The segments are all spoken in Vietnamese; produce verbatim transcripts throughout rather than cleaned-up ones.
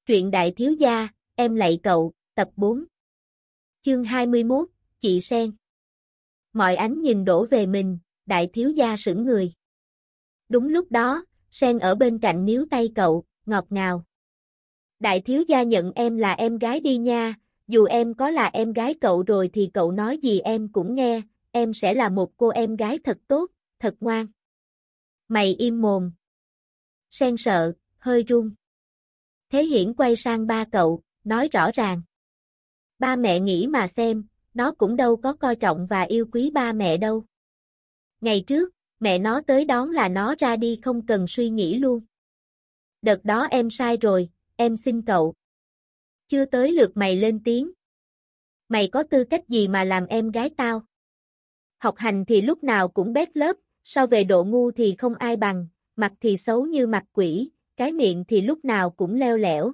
Truyện đại thiếu gia, em lạy cậu, tập bốn. Chương hai mươi mốt, chị Sen. Mọi ánh nhìn đổ về mình, đại thiếu gia sững người. Đúng lúc đó, Sen ở bên cạnh níu tay cậu, ngọt ngào. Đại thiếu gia nhận em là em gái đi nha, dù em có là em gái cậu rồi thì cậu nói gì em cũng nghe, em sẽ là một cô em gái thật tốt, thật ngoan. Mày im mồm. Sen sợ, hơi run. Thế Hiển quay sang ba cậu, nói rõ ràng. Ba mẹ nghĩ mà xem, nó cũng đâu có coi trọng và yêu quý ba mẹ đâu. Ngày trước, mẹ nó tới đón là nó ra đi không cần suy nghĩ luôn. Đợt đó em sai rồi, em xin cậu. Chưa tới lượt mày lên tiếng. Mày có tư cách gì mà làm em gái tao? Học hành thì lúc nào cũng bét lớp, so về độ ngu thì không ai bằng, mặt thì xấu như mặt quỷ, cái miệng thì lúc nào cũng leo lẻo.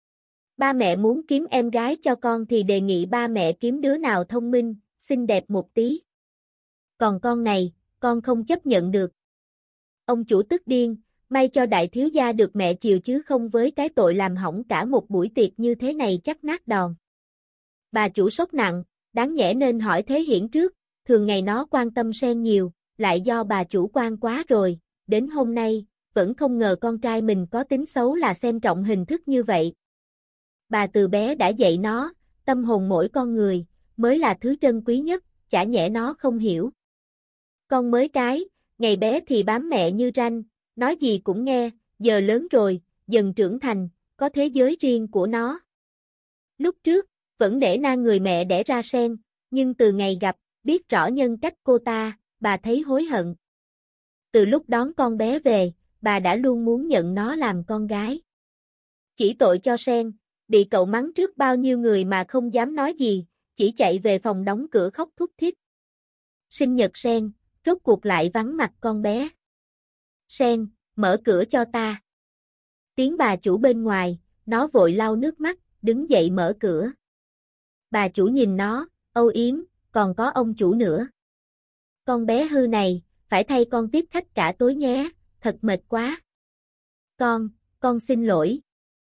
Ba mẹ muốn kiếm em gái cho con thì đề nghị ba mẹ kiếm đứa nào thông minh, xinh đẹp một tí. Còn con này, con không chấp nhận được. Ông chủ tức điên, may cho đại thiếu gia được mẹ chiều chứ không với cái tội làm hỏng cả một buổi tiệc như thế này chắc nát đòn. Bà chủ sốc nặng, đáng nhẽ nên hỏi Thế Hiển trước, thường ngày nó quan tâm Sen nhiều, lại do bà chủ quan quá rồi, đến hôm nay, vẫn không ngờ con trai mình có tính xấu là xem trọng hình thức như vậy. Bà từ bé đã dạy nó, tâm hồn mỗi con người, mới là thứ trân quý nhất, chả nhẽ nó không hiểu. Con mới cái, ngày bé thì bám mẹ như ranh, nói gì cũng nghe, giờ lớn rồi, dần trưởng thành, có thế giới riêng của nó. Lúc trước, vẫn để na người mẹ đẻ ra Sen, nhưng từ ngày gặp, biết rõ nhân cách cô ta, bà thấy hối hận. Từ lúc đón con bé về, bà đã luôn muốn nhận nó làm con gái. Chỉ tội cho Sen, bị cậu mắng trước bao nhiêu người mà không dám nói gì, chỉ chạy về phòng đóng cửa khóc thút thít. Sinh nhật Sen, rốt cuộc lại vắng mặt con bé. Sen, mở cửa cho ta. Tiếng bà chủ bên ngoài, nó vội lau nước mắt, đứng dậy mở cửa. Bà chủ nhìn nó, âu yếm, còn có ông chủ nữa. Con bé hư này, phải thay con tiếp khách cả tối nhé, thật mệt quá. Con, con xin lỗi.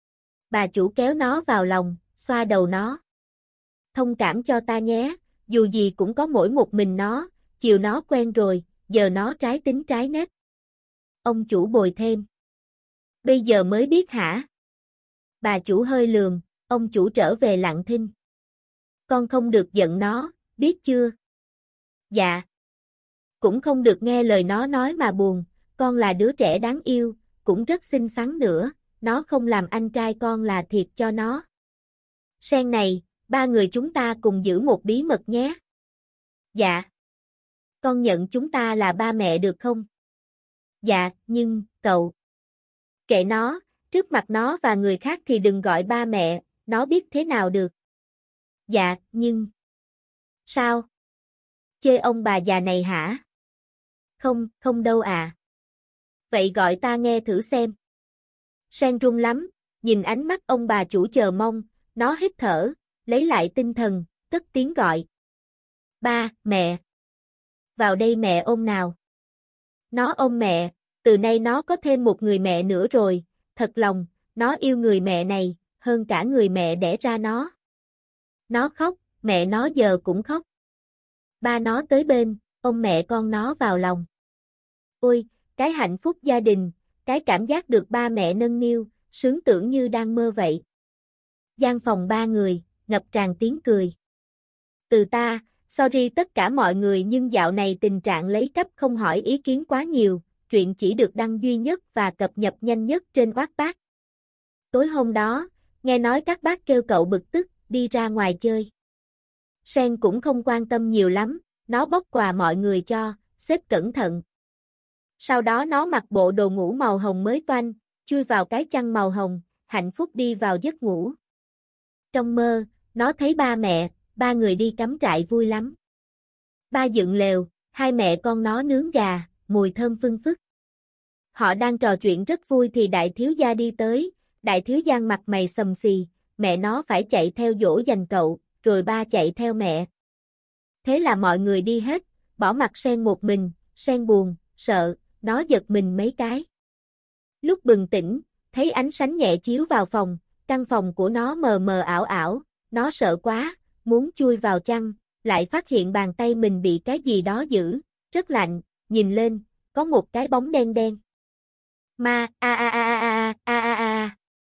Bà chủ kéo nó vào lòng, xoa đầu nó. Thông cảm cho ta nhé, dù gì cũng có mỗi một mình nó, chiều nó quen rồi, giờ nó trái tính trái nết. Ông chủ bồi thêm. Bây giờ mới biết hả? Bà chủ hơi lườm, ông chủ trở về lặng thinh. Con không được giận nó, biết chưa? Dạ. Cũng không được nghe lời nó nói mà buồn, con là đứa trẻ đáng yêu, cũng rất xinh xắn nữa, nó không làm anh trai con là thiệt cho nó. Sen này, ba người chúng ta cùng giữ một bí mật nhé. Dạ. Con nhận chúng ta là ba mẹ được không? Dạ, nhưng, cậu. Kệ nó, trước mặt nó và người khác thì đừng gọi ba mẹ, nó biết thế nào được. Dạ, nhưng... Sao? Chê ông bà già này hả? Không, không đâu à. Vậy gọi ta nghe thử xem. Sen run lắm, nhìn ánh mắt ông bà chủ chờ mong, nó hít thở, lấy lại tinh thần, cất tiếng gọi. Ba, mẹ. Vào đây mẹ ôm nào. Nó ôm mẹ, từ nay nó có thêm một người mẹ nữa rồi, thật lòng, nó yêu người mẹ này, hơn cả người mẹ đẻ ra nó. Nó khóc, mẹ nó giờ cũng khóc. Ba nó tới bên, ôm mẹ con nó vào lòng. Ôi, cái hạnh phúc gia đình, cái cảm giác được ba mẹ nâng niu, sướng tưởng như đang mơ vậy. Gian phòng ba người, ngập tràn tiếng cười. Từ ta, sorry tất cả mọi người nhưng dạo này tình trạng lấy cắp không hỏi ý kiến quá nhiều, truyện chỉ được đăng duy nhất và cập nhật nhanh nhất trên Wattpad. Tối hôm đó, nghe nói các bác kêu cậu bực tức, đi ra ngoài chơi. Sen cũng không quan tâm nhiều lắm, nó bóc quà mọi người cho, xếp cẩn thận. Sau đó nó mặc bộ đồ ngủ màu hồng mới toanh, chui vào cái chăn màu hồng, hạnh phúc đi vào giấc ngủ. Trong mơ, nó thấy ba mẹ, ba người đi cắm trại vui lắm. Ba dựng lều, hai mẹ con nó nướng gà, mùi thơm phưng phức. Họ đang trò chuyện rất vui thì đại thiếu gia đi tới, đại thiếu gia mặt mày xầm xì, mẹ nó phải chạy theo dỗ dành cậu, rồi ba chạy theo mẹ. Thế là mọi người đi hết, bỏ mặc Sen một mình, Sen buồn, sợ, nó giật mình mấy cái. Lúc bừng tỉnh, thấy ánh sáng nhẹ chiếu vào phòng, căn phòng của nó mờ mờ ảo ảo, nó sợ quá, muốn chui vào chăn, lại phát hiện bàn tay mình bị cái gì đó giữ, rất lạnh, nhìn lên, có một cái bóng đen đen. Ma, a a a a a a a.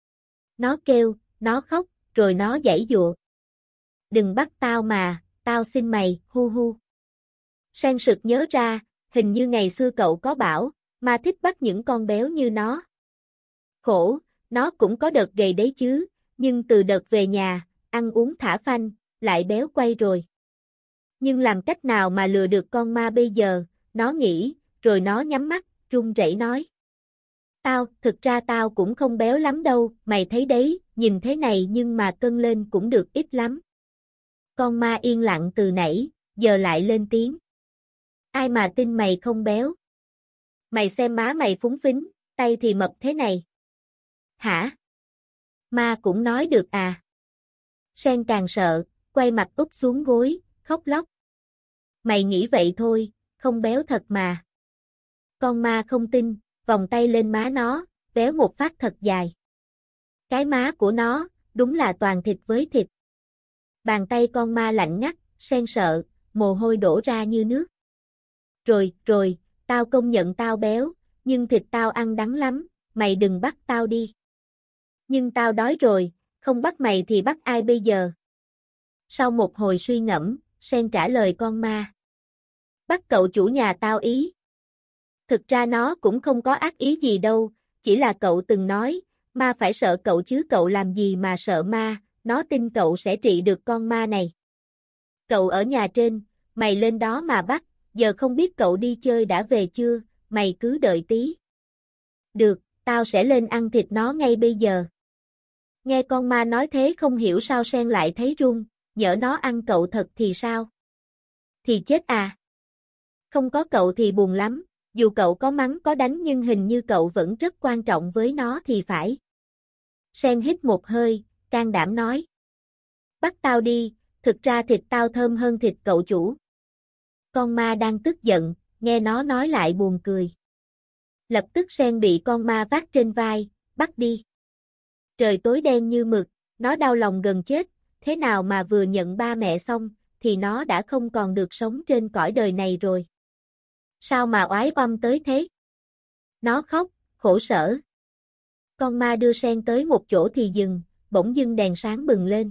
Nó kêu, nó khóc, rồi nó giãy giụa. Đừng bắt tao mà, tao xin mày, hu hu. Sang sực nhớ ra, hình như ngày xưa cậu có bảo, ma thích bắt những con béo như nó. Khổ, nó cũng có đợt gầy đấy chứ, nhưng từ đợt về nhà, ăn uống thả phanh, lại béo quay rồi. Nhưng làm cách nào mà lừa được con ma bây giờ, nó nghĩ, rồi nó nhắm mắt, run rẩy nói. Tao, thực ra tao cũng không béo lắm đâu, mày thấy đấy, nhìn thế này nhưng mà cân lên cũng được ít lắm. Con ma yên lặng từ nãy, giờ lại lên tiếng. Ai mà tin mày không béo? Mày xem má mày phúng phính, tay thì mập thế này. Hả? Ma cũng nói được à? Sen càng sợ, quay mặt úp xuống gối, khóc lóc. Mày nghĩ vậy thôi, không béo thật mà. Con ma không tin, vòng tay lên má nó, véo một phát thật dài. Cái má của nó, đúng là toàn thịt với thịt. Bàn tay con ma lạnh ngắt, Sen sợ, mồ hôi đổ ra như nước. Rồi, rồi, tao công nhận tao béo, nhưng thịt tao ăn đắng lắm, mày đừng bắt tao đi. Nhưng tao đói rồi, không bắt mày thì bắt ai bây giờ? Sau một hồi suy ngẫm, Sen trả lời con ma. Bắt cậu chủ nhà tao ý. Thực ra nó cũng không có ác ý gì đâu, chỉ là cậu từng nói, ma phải sợ cậu chứ cậu làm gì mà sợ ma, nó tin cậu sẽ trị được con ma này. Cậu ở nhà trên, mày lên đó mà bắt, giờ không biết cậu đi chơi đã về chưa, mày cứ đợi tí. Được, tao sẽ lên ăn thịt nó ngay bây giờ. Nghe con ma nói thế không hiểu sao Sen lại thấy run, nhỡ nó ăn cậu thật thì sao? Thì chết à? Không có cậu thì buồn lắm, dù cậu có mắng có đánh nhưng hình như cậu vẫn rất quan trọng với nó thì phải. Sen hít một hơi, can đảm nói. Bắt tao đi, thực ra thịt tao thơm hơn thịt cậu chủ. Con ma đang tức giận, nghe nó nói lại buồn cười. Lập tức Sen bị con ma vác trên vai, bắt đi. Trời tối đen như mực, nó đau lòng gần chết, thế nào mà vừa nhận ba mẹ xong, thì nó đã không còn được sống trên cõi đời này rồi. Sao mà oái oăm tới thế? Nó khóc, khổ sở. Con ma đưa Sen tới một chỗ thì dừng, bỗng dưng đèn sáng bừng lên.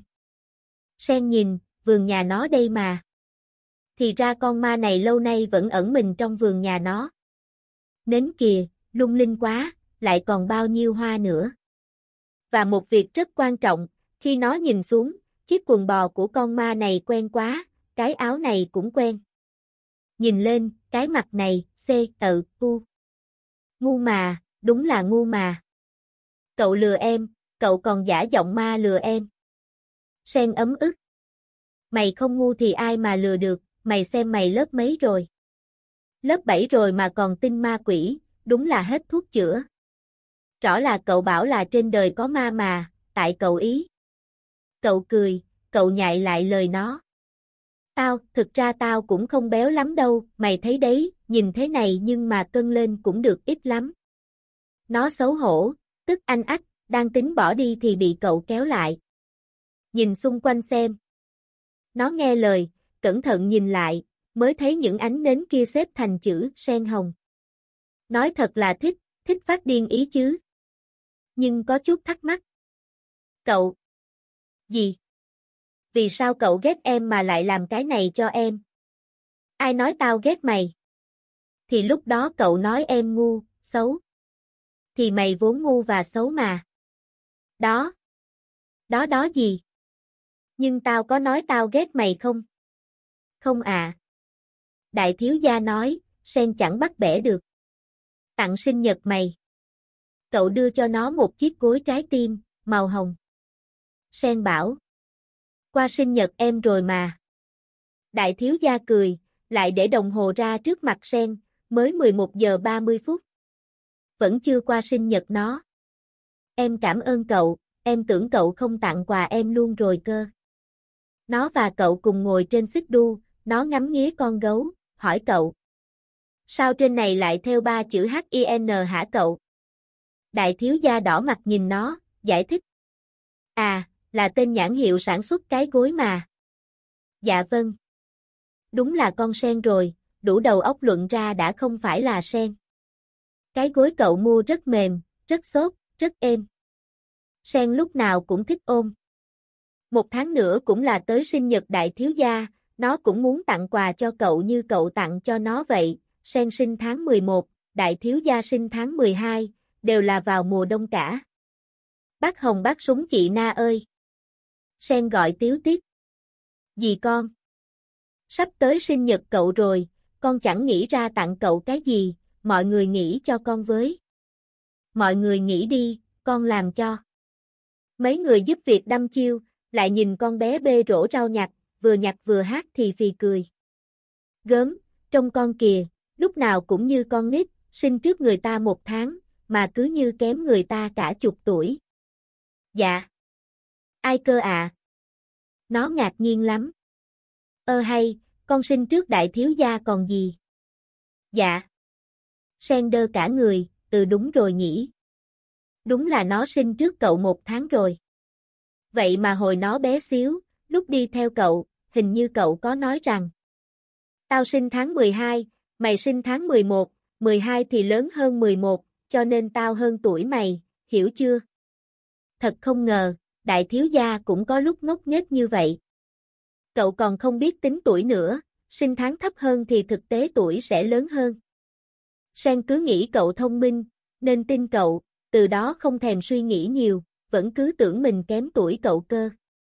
Sen nhìn, vườn nhà nó đây mà. Thì ra con ma này lâu nay vẫn ẩn mình trong vườn nhà nó. Nến kìa, lung linh quá, lại còn bao nhiêu hoa nữa. Và một việc rất quan trọng, khi nó nhìn xuống, chiếc quần bò của con ma này quen quá, cái áo này cũng quen. Nhìn lên, cái mặt này, xê, tự, u. Ngu mà, đúng là ngu mà. Cậu lừa em, cậu còn giả giọng ma lừa em. Sen ấm ức. Mày không ngu thì ai mà lừa được, mày xem mày lớp mấy rồi. Lớp bảy rồi mà còn tin ma quỷ, đúng là hết thuốc chữa. Rõ là cậu bảo là trên đời có ma mà, tại cậu ý. Cậu cười, cậu nhại lại lời nó. Tao, thực ra tao cũng không béo lắm đâu, mày thấy đấy, nhìn thế này nhưng mà cân lên cũng được ít lắm. Nó xấu hổ, tức anh ách, đang tính bỏ đi thì bị cậu kéo lại. Nhìn xung quanh xem. Nó nghe lời, cẩn thận nhìn lại, mới thấy những ánh nến kia xếp thành chữ sen hồng. Nói thật là thích, thích phát điên ý chứ. Nhưng có chút thắc mắc. Cậu. Gì? Vì sao cậu ghét em mà lại làm cái này cho em? Ai nói tao ghét mày? Thì lúc đó cậu nói em ngu, xấu. Thì mày vốn ngu và xấu mà. Đó. Đó đó gì? Nhưng tao có nói tao ghét mày không? Không à. Đại thiếu gia nói, Sen chẳng bắt bẻ được. Tặng sinh nhật mày. Cậu đưa cho nó một chiếc gối trái tim, màu hồng. Sen bảo. Qua sinh nhật em rồi mà. Đại thiếu gia cười, lại để đồng hồ ra trước mặt Sen, mới mười một giờ ba mươi phút. Vẫn chưa qua sinh nhật nó. Em cảm ơn cậu, em tưởng cậu không tặng quà em luôn rồi cơ. Nó và cậu cùng ngồi trên xích đu, nó ngắm nghía con gấu, hỏi cậu. Sao trên này lại theo ba chữ hát i en hả cậu? Đại thiếu gia đỏ mặt nhìn nó, giải thích. Là tên nhãn hiệu sản xuất cái gối mà. Dạ vâng. Đúng là con sen rồi, đủ đầu óc luận ra đã không phải là sen. Cái gối cậu mua rất mềm, rất xốp, rất êm. Sen lúc nào cũng thích ôm. Một tháng nữa cũng là tới sinh nhật đại thiếu gia, nó cũng muốn tặng quà cho cậu như cậu tặng cho nó vậy. Sen sinh tháng mười một, đại thiếu gia sinh tháng mười hai, đều là vào mùa đông cả. Bác Hồng bác Súng chị Na ơi! Sen gọi tíu tít. Dì con? Sắp tới sinh nhật cậu rồi, con chẳng nghĩ ra tặng cậu cái gì, mọi người nghĩ cho con với. Mọi người nghĩ đi, con làm cho. Mấy người giúp việc đăm chiêu, lại nhìn con bé bê rổ rau nhặt, vừa nhặt vừa hát thì phì cười. Gớm, trông con kìa, lúc nào cũng như con nít, sinh trước người ta một tháng, mà cứ như kém người ta cả chục tuổi. Dạ. Ai cơ ạ? À? Nó ngạc nhiên lắm. Ơ hay, con sinh trước đại thiếu gia còn gì? Dạ. Sen đơ cả người, ừ đúng rồi nhỉ. Đúng là nó sinh trước cậu một tháng rồi. Vậy mà hồi nó bé xíu, lúc đi theo cậu, hình như cậu có nói rằng tao sinh tháng mười hai, mày sinh tháng mười một, mười hai thì lớn hơn mười một, cho nên tao hơn tuổi mày, hiểu chưa? Thật không ngờ, đại thiếu gia cũng có lúc ngốc nghếch như vậy. Cậu còn không biết tính tuổi nữa, sinh tháng thấp hơn thì thực tế tuổi sẽ lớn hơn. Sen cứ nghĩ cậu thông minh, nên tin cậu, từ đó không thèm suy nghĩ nhiều, vẫn cứ tưởng mình kém tuổi cậu cơ.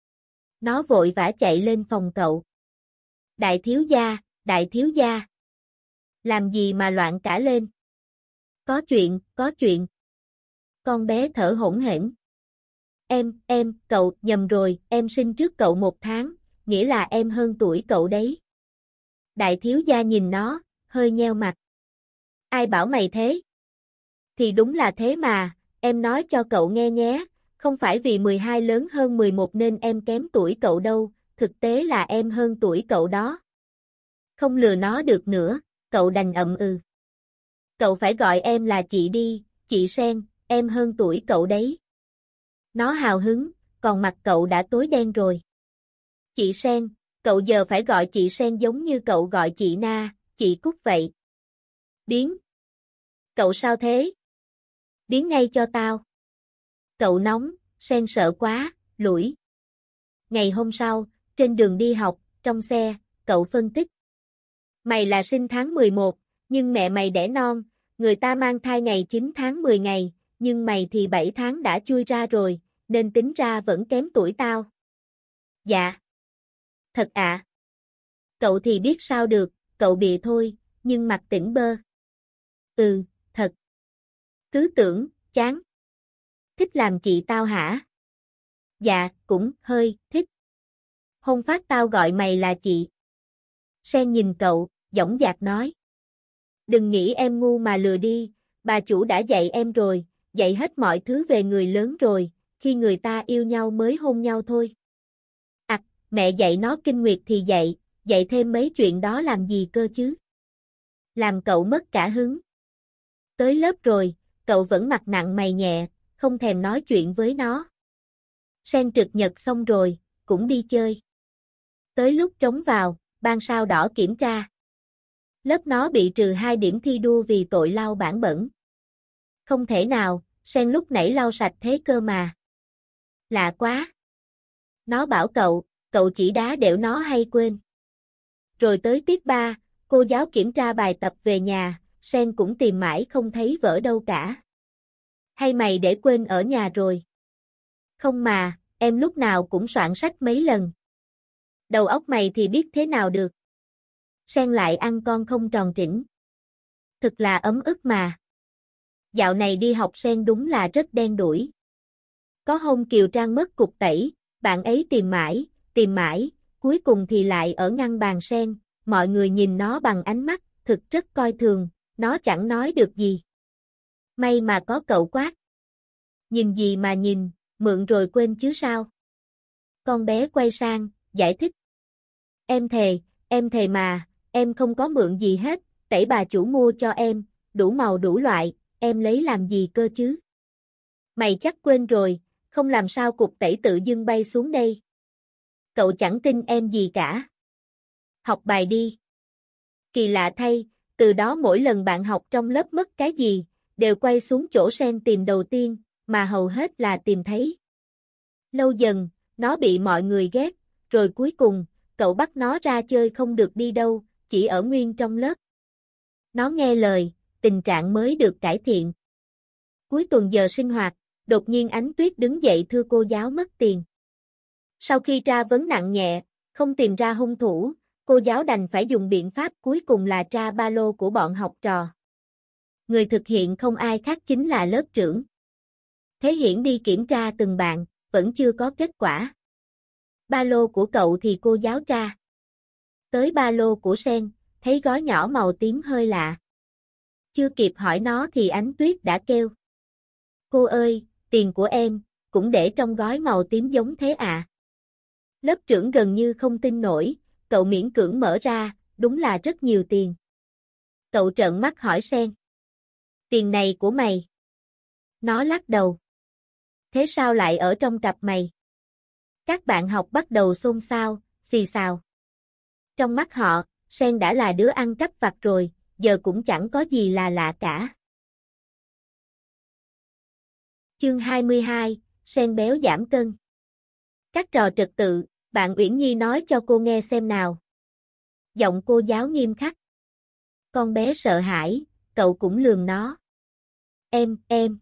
Nó vội vã chạy lên phòng cậu. Đại thiếu gia, đại thiếu gia. Làm gì mà loạn cả lên? Có chuyện, có chuyện. Con bé thở hổn hển. Em, em, cậu, nhầm rồi, em sinh trước cậu một tháng, nghĩa là em hơn tuổi cậu đấy. Đại thiếu gia nhìn nó, hơi nheo mặt. Ai bảo mày thế? Thì đúng là thế mà, em nói cho cậu nghe nhé, không phải vì mười hai lớn hơn mười một nên em kém tuổi cậu đâu, thực tế là em hơn tuổi cậu đó. Không lừa nó được nữa, cậu đành ậm ừ. Cậu phải gọi em là chị đi, chị Sen, em hơn tuổi cậu đấy. Nó hào hứng, còn mặt cậu đã tối đen rồi. Chị Sen, cậu giờ phải gọi chị Sen giống như cậu gọi chị Na, chị Cúc vậy. Điếng. Cậu sao thế? Điếng ngay cho tao. Cậu nóng, Sen sợ quá, lủi. Ngày hôm sau, trên đường đi học, trong xe, cậu phân tích. Mày là sinh tháng mười một, nhưng mẹ mày đẻ non, người ta mang thai ngày chín tháng mười ngày, nhưng mày thì bảy tháng đã chui ra rồi, nên tính ra vẫn kém tuổi tao. Dạ. Thật ạ. À? Cậu thì biết sao được, cậu bịa thôi, nhưng mặt tỉnh bơ. Ừ, thật. Cứ tưởng, chán. Thích làm chị tao hả? Dạ, cũng, hơi, thích. Hôm phát tao gọi mày là chị. Sen nhìn cậu, dõng dạc nói. Đừng nghĩ em ngu mà lừa đi, bà chủ đã dạy em rồi, dạy hết mọi thứ về người lớn rồi, khi người ta yêu nhau mới hôn nhau thôi. À, mẹ dạy nó kinh nguyệt thì dạy, dạy thêm mấy chuyện đó làm gì cơ chứ? Làm cậu mất cả hứng. Tới lớp rồi, cậu vẫn mặt nặng mày nhẹ, không thèm nói chuyện với nó. Sen trực nhật xong rồi, cũng đi chơi. Tới lúc trống vào, ban sao đỏ kiểm tra. Lớp nó bị trừ hai điểm thi đua vì tội lau bảng bẩn. Không thể nào, Sen lúc nãy lau sạch thế cơ mà. Lạ quá. Nó bảo cậu, cậu chỉ đá đểu nó hay quên. Rồi tới tiết ba, cô giáo kiểm tra bài tập về nhà, Sen cũng tìm mãi không thấy vở đâu cả. Hay mày để quên ở nhà rồi? Không mà, em lúc nào cũng soạn sách mấy lần. Đầu óc mày thì biết thế nào được. Sen lại ăn con không tròn trĩnh. Thực là ấm ức mà. Dạo này đi học Sen đúng là rất đen đủi. Có hôm Kiều Trang mất cục tẩy, bạn ấy tìm mãi, tìm mãi, cuối cùng thì lại ở ngăn bàn Sen, mọi người nhìn nó bằng ánh mắt, thực rất coi thường, nó chẳng nói được gì. May mà có cậu quát. Nhìn gì mà nhìn, mượn rồi quên chứ sao? Con bé quay sang, giải thích. Em thề, em thề mà, em không có mượn gì hết, tẩy bà chủ mua cho em, đủ màu đủ loại, em lấy làm gì cơ chứ? Mày chắc quên rồi, không làm sao cục tẩy tự dưng bay xuống đây. Cậu chẳng tin em gì cả. Học bài đi. Kỳ lạ thay, từ đó mỗi lần bạn học trong lớp mất cái gì, đều quay xuống chỗ Sen tìm đầu tiên, mà hầu hết là tìm thấy. Lâu dần, nó bị mọi người ghét, rồi cuối cùng, cậu bắt nó ra chơi không được đi đâu, chỉ ở nguyên trong lớp. Nó nghe lời, tình trạng mới được cải thiện. Cuối tuần giờ sinh hoạt, đột nhiên Ánh Tuyết đứng dậy thưa cô giáo mất tiền. Sau khi tra vấn nặng nhẹ, không tìm ra hung thủ, cô giáo đành phải dùng biện pháp cuối cùng là tra ba lô của bọn học trò. Người thực hiện không ai khác chính là lớp trưởng. Thế Hiển đi kiểm tra từng bạn, vẫn chưa có kết quả. Ba lô của cậu thì cô giáo tra. Tới ba lô của Sen, thấy gói nhỏ màu tím hơi lạ. Chưa kịp hỏi nó thì Ánh Tuyết đã kêu. Cô ơi, tiền của em, cũng để trong gói màu tím giống thế à? Lớp trưởng gần như không tin nổi, cậu miễn cưỡng mở ra, đúng là rất nhiều tiền. Cậu trợn mắt hỏi Sen. Tiền này của mày. Nó lắc đầu. Thế sao lại ở trong cặp mày? Các bạn học bắt đầu xôn xao, xì xào. Trong mắt họ, Sen đã là đứa ăn cắp vặt rồi, giờ cũng chẳng có gì là lạ cả. Chương hai mươi hai, Sen béo giảm cân. Các trò trật tự, bạn Uyển Nhi nói cho cô nghe xem nào. Giọng cô giáo nghiêm khắc. Con bé sợ hãi, cậu cũng lườm nó. Em, em.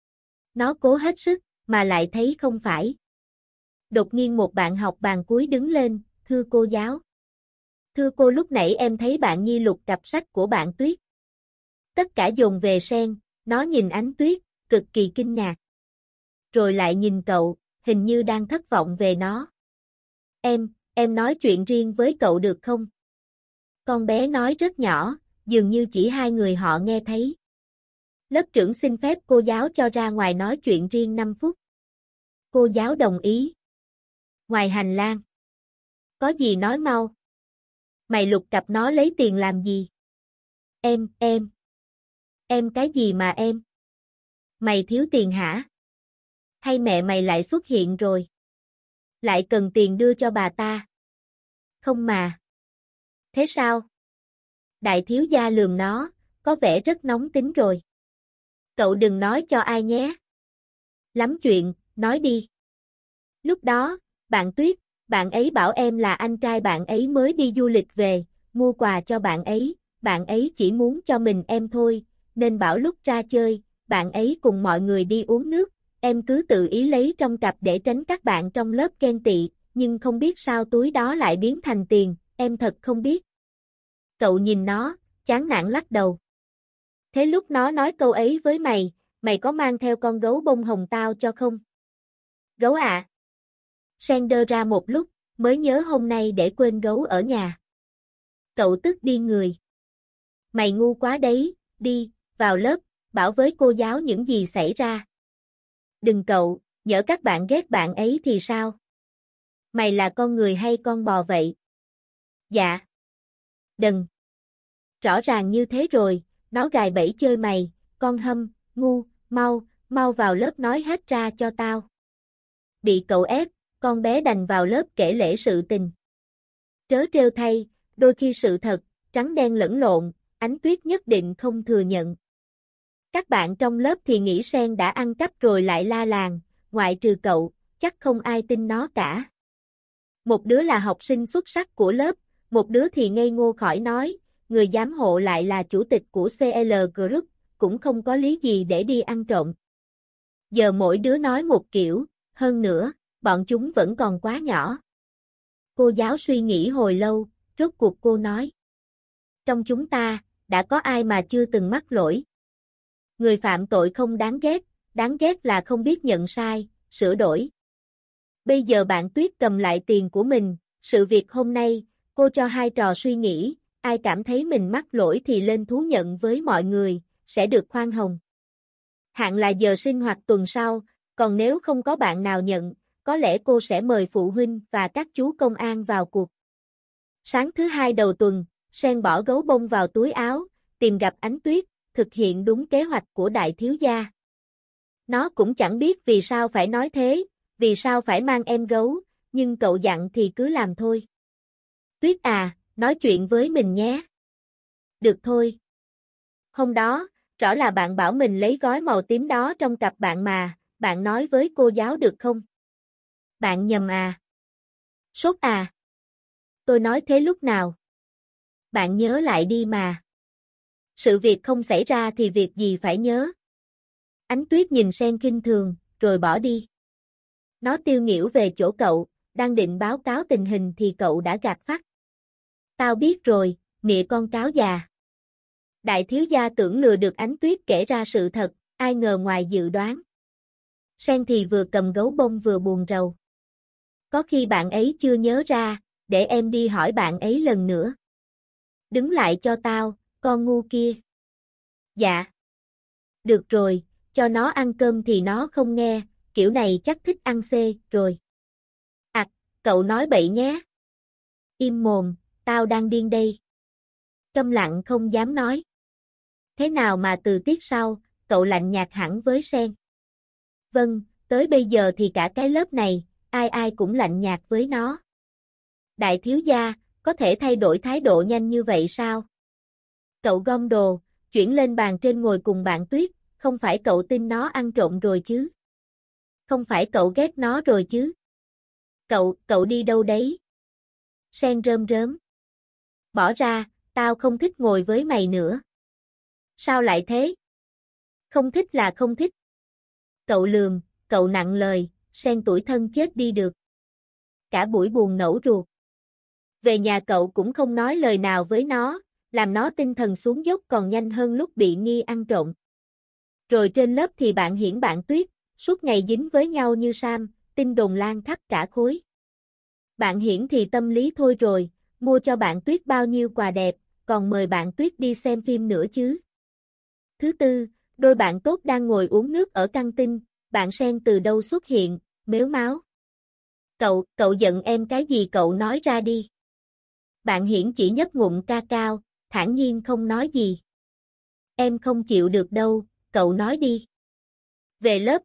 Nó cố hết sức, mà lại thấy không phải. Đột nhiên một bạn học bàn cuối đứng lên, thưa cô giáo. Thưa cô, lúc nãy em thấy bạn Nhi lục cặp sách của bạn Tuyết. Tất cả dồn về Sen, nó nhìn Ánh Tuyết, cực kỳ kinh ngạc. Rồi lại nhìn cậu, hình như đang thất vọng về nó. Em, em nói chuyện riêng với cậu được không? Con bé nói rất nhỏ, dường như chỉ hai người họ nghe thấy. Lớp trưởng xin phép cô giáo cho ra ngoài nói chuyện riêng năm phút. Cô giáo đồng ý. Ngoài hành lang. Có gì nói mau. Mày lục cặp nó lấy tiền làm gì? Em, em. Em cái gì mà em? Mày thiếu tiền hả? Hay mẹ mày lại xuất hiện rồi? Lại cần tiền đưa cho bà ta? Không mà. Thế sao? Đại thiếu gia lườm nó, có vẻ rất nóng tính rồi. Cậu đừng nói cho ai nhé. Lắm chuyện, nói đi. Lúc đó, bạn Tuyết, bạn ấy bảo em là anh trai bạn ấy mới đi du lịch về, mua quà cho bạn ấy, bạn ấy chỉ muốn cho mình em thôi, nên bảo lúc ra chơi, bạn ấy cùng mọi người đi uống nước, em cứ tự ý lấy trong cặp để tránh các bạn trong lớp ghen tị, nhưng không biết sao túi đó lại biến thành tiền, em thật không biết. Cậu nhìn nó, chán nản lắc đầu. Thế lúc nó nói câu ấy với mày, mày có mang theo con gấu bông hồng tao cho không? Gấu à? Sen đơ ra một lúc, mới nhớ hôm nay để quên gấu ở nhà. Cậu tức điên người. Mày ngu quá đấy, đi, vào lớp, bảo với cô giáo những gì xảy ra. Đừng cậu, nhỡ các bạn ghét bạn ấy thì sao? Mày là con người hay con bò vậy? Dạ. Đừng. Rõ ràng như thế rồi, nó gài bẫy chơi mày, con hâm, ngu, mau, mau vào lớp nói hết ra cho tao. Bị cậu ép, con bé đành vào lớp kể lể sự tình. Trớ trêu thay, đôi khi sự thật, trắng đen lẫn lộn, Ánh Tuyết nhất định không thừa nhận. Các bạn trong lớp thì nghĩ Sen đã ăn cắp rồi lại la làng, ngoại trừ cậu, chắc không ai tin nó cả. Một đứa là học sinh xuất sắc của lớp, một đứa thì ngây ngô khỏi nói, người giám hộ lại là chủ tịch của xê lờ Group, cũng không có lý gì để đi ăn trộm. Giờ mỗi đứa nói một kiểu, hơn nữa, bọn chúng vẫn còn quá nhỏ. Cô giáo suy nghĩ hồi lâu, rốt cuộc cô nói. Trong chúng ta, đã có ai mà chưa từng mắc lỗi? Người phạm tội không đáng ghét, đáng ghét là không biết nhận sai, sửa đổi. Bây giờ bạn Tuyết cầm lại tiền của mình, sự việc hôm nay, cô cho hai trò suy nghĩ, ai cảm thấy mình mắc lỗi thì lên thú nhận với mọi người, sẽ được khoan hồng. Hạn là giờ sinh hoạt tuần sau, còn nếu không có bạn nào nhận, có lẽ cô sẽ mời phụ huynh và các chú công an vào cuộc. Sáng thứ hai đầu tuần, Sen bỏ gấu bông vào túi áo, tìm gặp Ánh Tuyết, thực hiện đúng kế hoạch của đại thiếu gia. Nó cũng chẳng biết vì sao phải nói thế, vì sao phải mang em gấu, nhưng cậu dặn thì cứ làm thôi. Tuyết à, nói chuyện với mình nhé. Được thôi. Hôm đó, rõ là bạn bảo mình lấy gói màu tím đó trong cặp bạn mà, bạn nói với cô giáo được không? Bạn nhầm à? Sốt à? Tôi nói thế lúc nào? Bạn nhớ lại đi mà. Sự việc không xảy ra thì việc gì phải nhớ. Ánh Tuyết nhìn Sen khinh thường, rồi bỏ đi. Nó tiêu nghỉu về chỗ cậu, đang định báo cáo tình hình thì cậu đã gạt phắt. Tao biết rồi, mẹ con cáo già. Đại thiếu gia tưởng lừa được Ánh Tuyết kể ra sự thật, ai ngờ ngoài dự đoán. Sen thì vừa cầm gấu bông vừa buồn rầu. Có khi bạn ấy chưa nhớ ra, để em đi hỏi bạn ấy lần nữa. Đứng lại cho tao, con ngu kia. Dạ. Được rồi, cho nó ăn cơm thì nó không nghe, kiểu này chắc thích ăn xê rồi. Ảc, cậu nói bậy nhé. Im mồm, tao đang điên đây. Câm lặng không dám nói. Thế nào mà từ tiết sau, cậu lạnh nhạt hẳn với Sen. Vâng, tới bây giờ thì cả cái lớp này, ai ai cũng lạnh nhạt với nó. Đại thiếu gia, có thể thay đổi thái độ nhanh như vậy sao? Cậu gom đồ, chuyển lên bàn trên ngồi cùng bạn Tuyết, không phải cậu tin nó ăn trộm rồi chứ? Không phải cậu ghét nó rồi chứ? Cậu, cậu đi đâu đấy? Sen rơm rớm. Bỏ ra, tao không thích ngồi với mày nữa. Sao lại thế? Không thích là không thích. Cậu lườm, cậu nặng lời, Sen tủi thân chết đi được. Cả buổi buồn nẫu ruột. Về nhà cậu cũng không nói lời nào với nó, làm nó tinh thần xuống dốc còn nhanh hơn lúc bị nghi ăn trộm. Rồi trên lớp thì bạn Hiển bạn Tuyết, suốt ngày dính với nhau như Sam, tin đồn lan khắp cả khối. Bạn Hiển thì tâm lý thôi rồi, mua cho bạn Tuyết bao nhiêu quà đẹp, còn mời bạn Tuyết đi xem phim nữa chứ. Thứ tư, đôi bạn tốt đang ngồi uống nước ở căng tin, bạn Sen từ đâu xuất hiện, mếu máo. Cậu, cậu giận em cái gì cậu nói ra đi. Bạn Hiển chỉ nhấp ngụm ca cao, thản nhiên không nói gì. Em không chịu được đâu, cậu nói đi. Về lớp.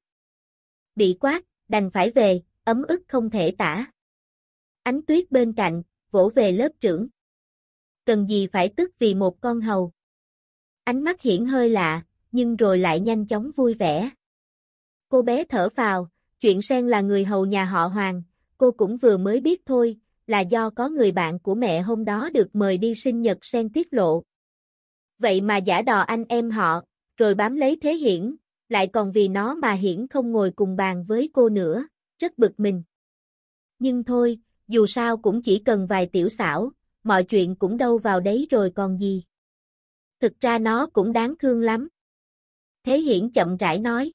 Bị quát, đành phải về, ấm ức không thể tả. Ánh Tuyết bên cạnh, vỗ về lớp trưởng. Cần gì phải tức vì một con hầu. Ánh mắt Hiển hơi lạ, nhưng rồi lại nhanh chóng vui vẻ. Cô bé thở phào, chuyện Sen là người hầu nhà họ Hoàng, cô cũng vừa mới biết thôi, là do có người bạn của mẹ hôm đó được mời đi sinh nhật Sen tiết lộ. Vậy mà giả đò anh em họ, rồi bám lấy thế Hiển, lại còn vì nó mà Hiển không ngồi cùng bàn với cô nữa, rất bực mình. Nhưng thôi, dù sao cũng chỉ cần vài tiểu xảo, mọi chuyện cũng đâu vào đấy rồi còn gì. Thực ra nó cũng đáng thương lắm. Thế Hiển chậm rãi nói.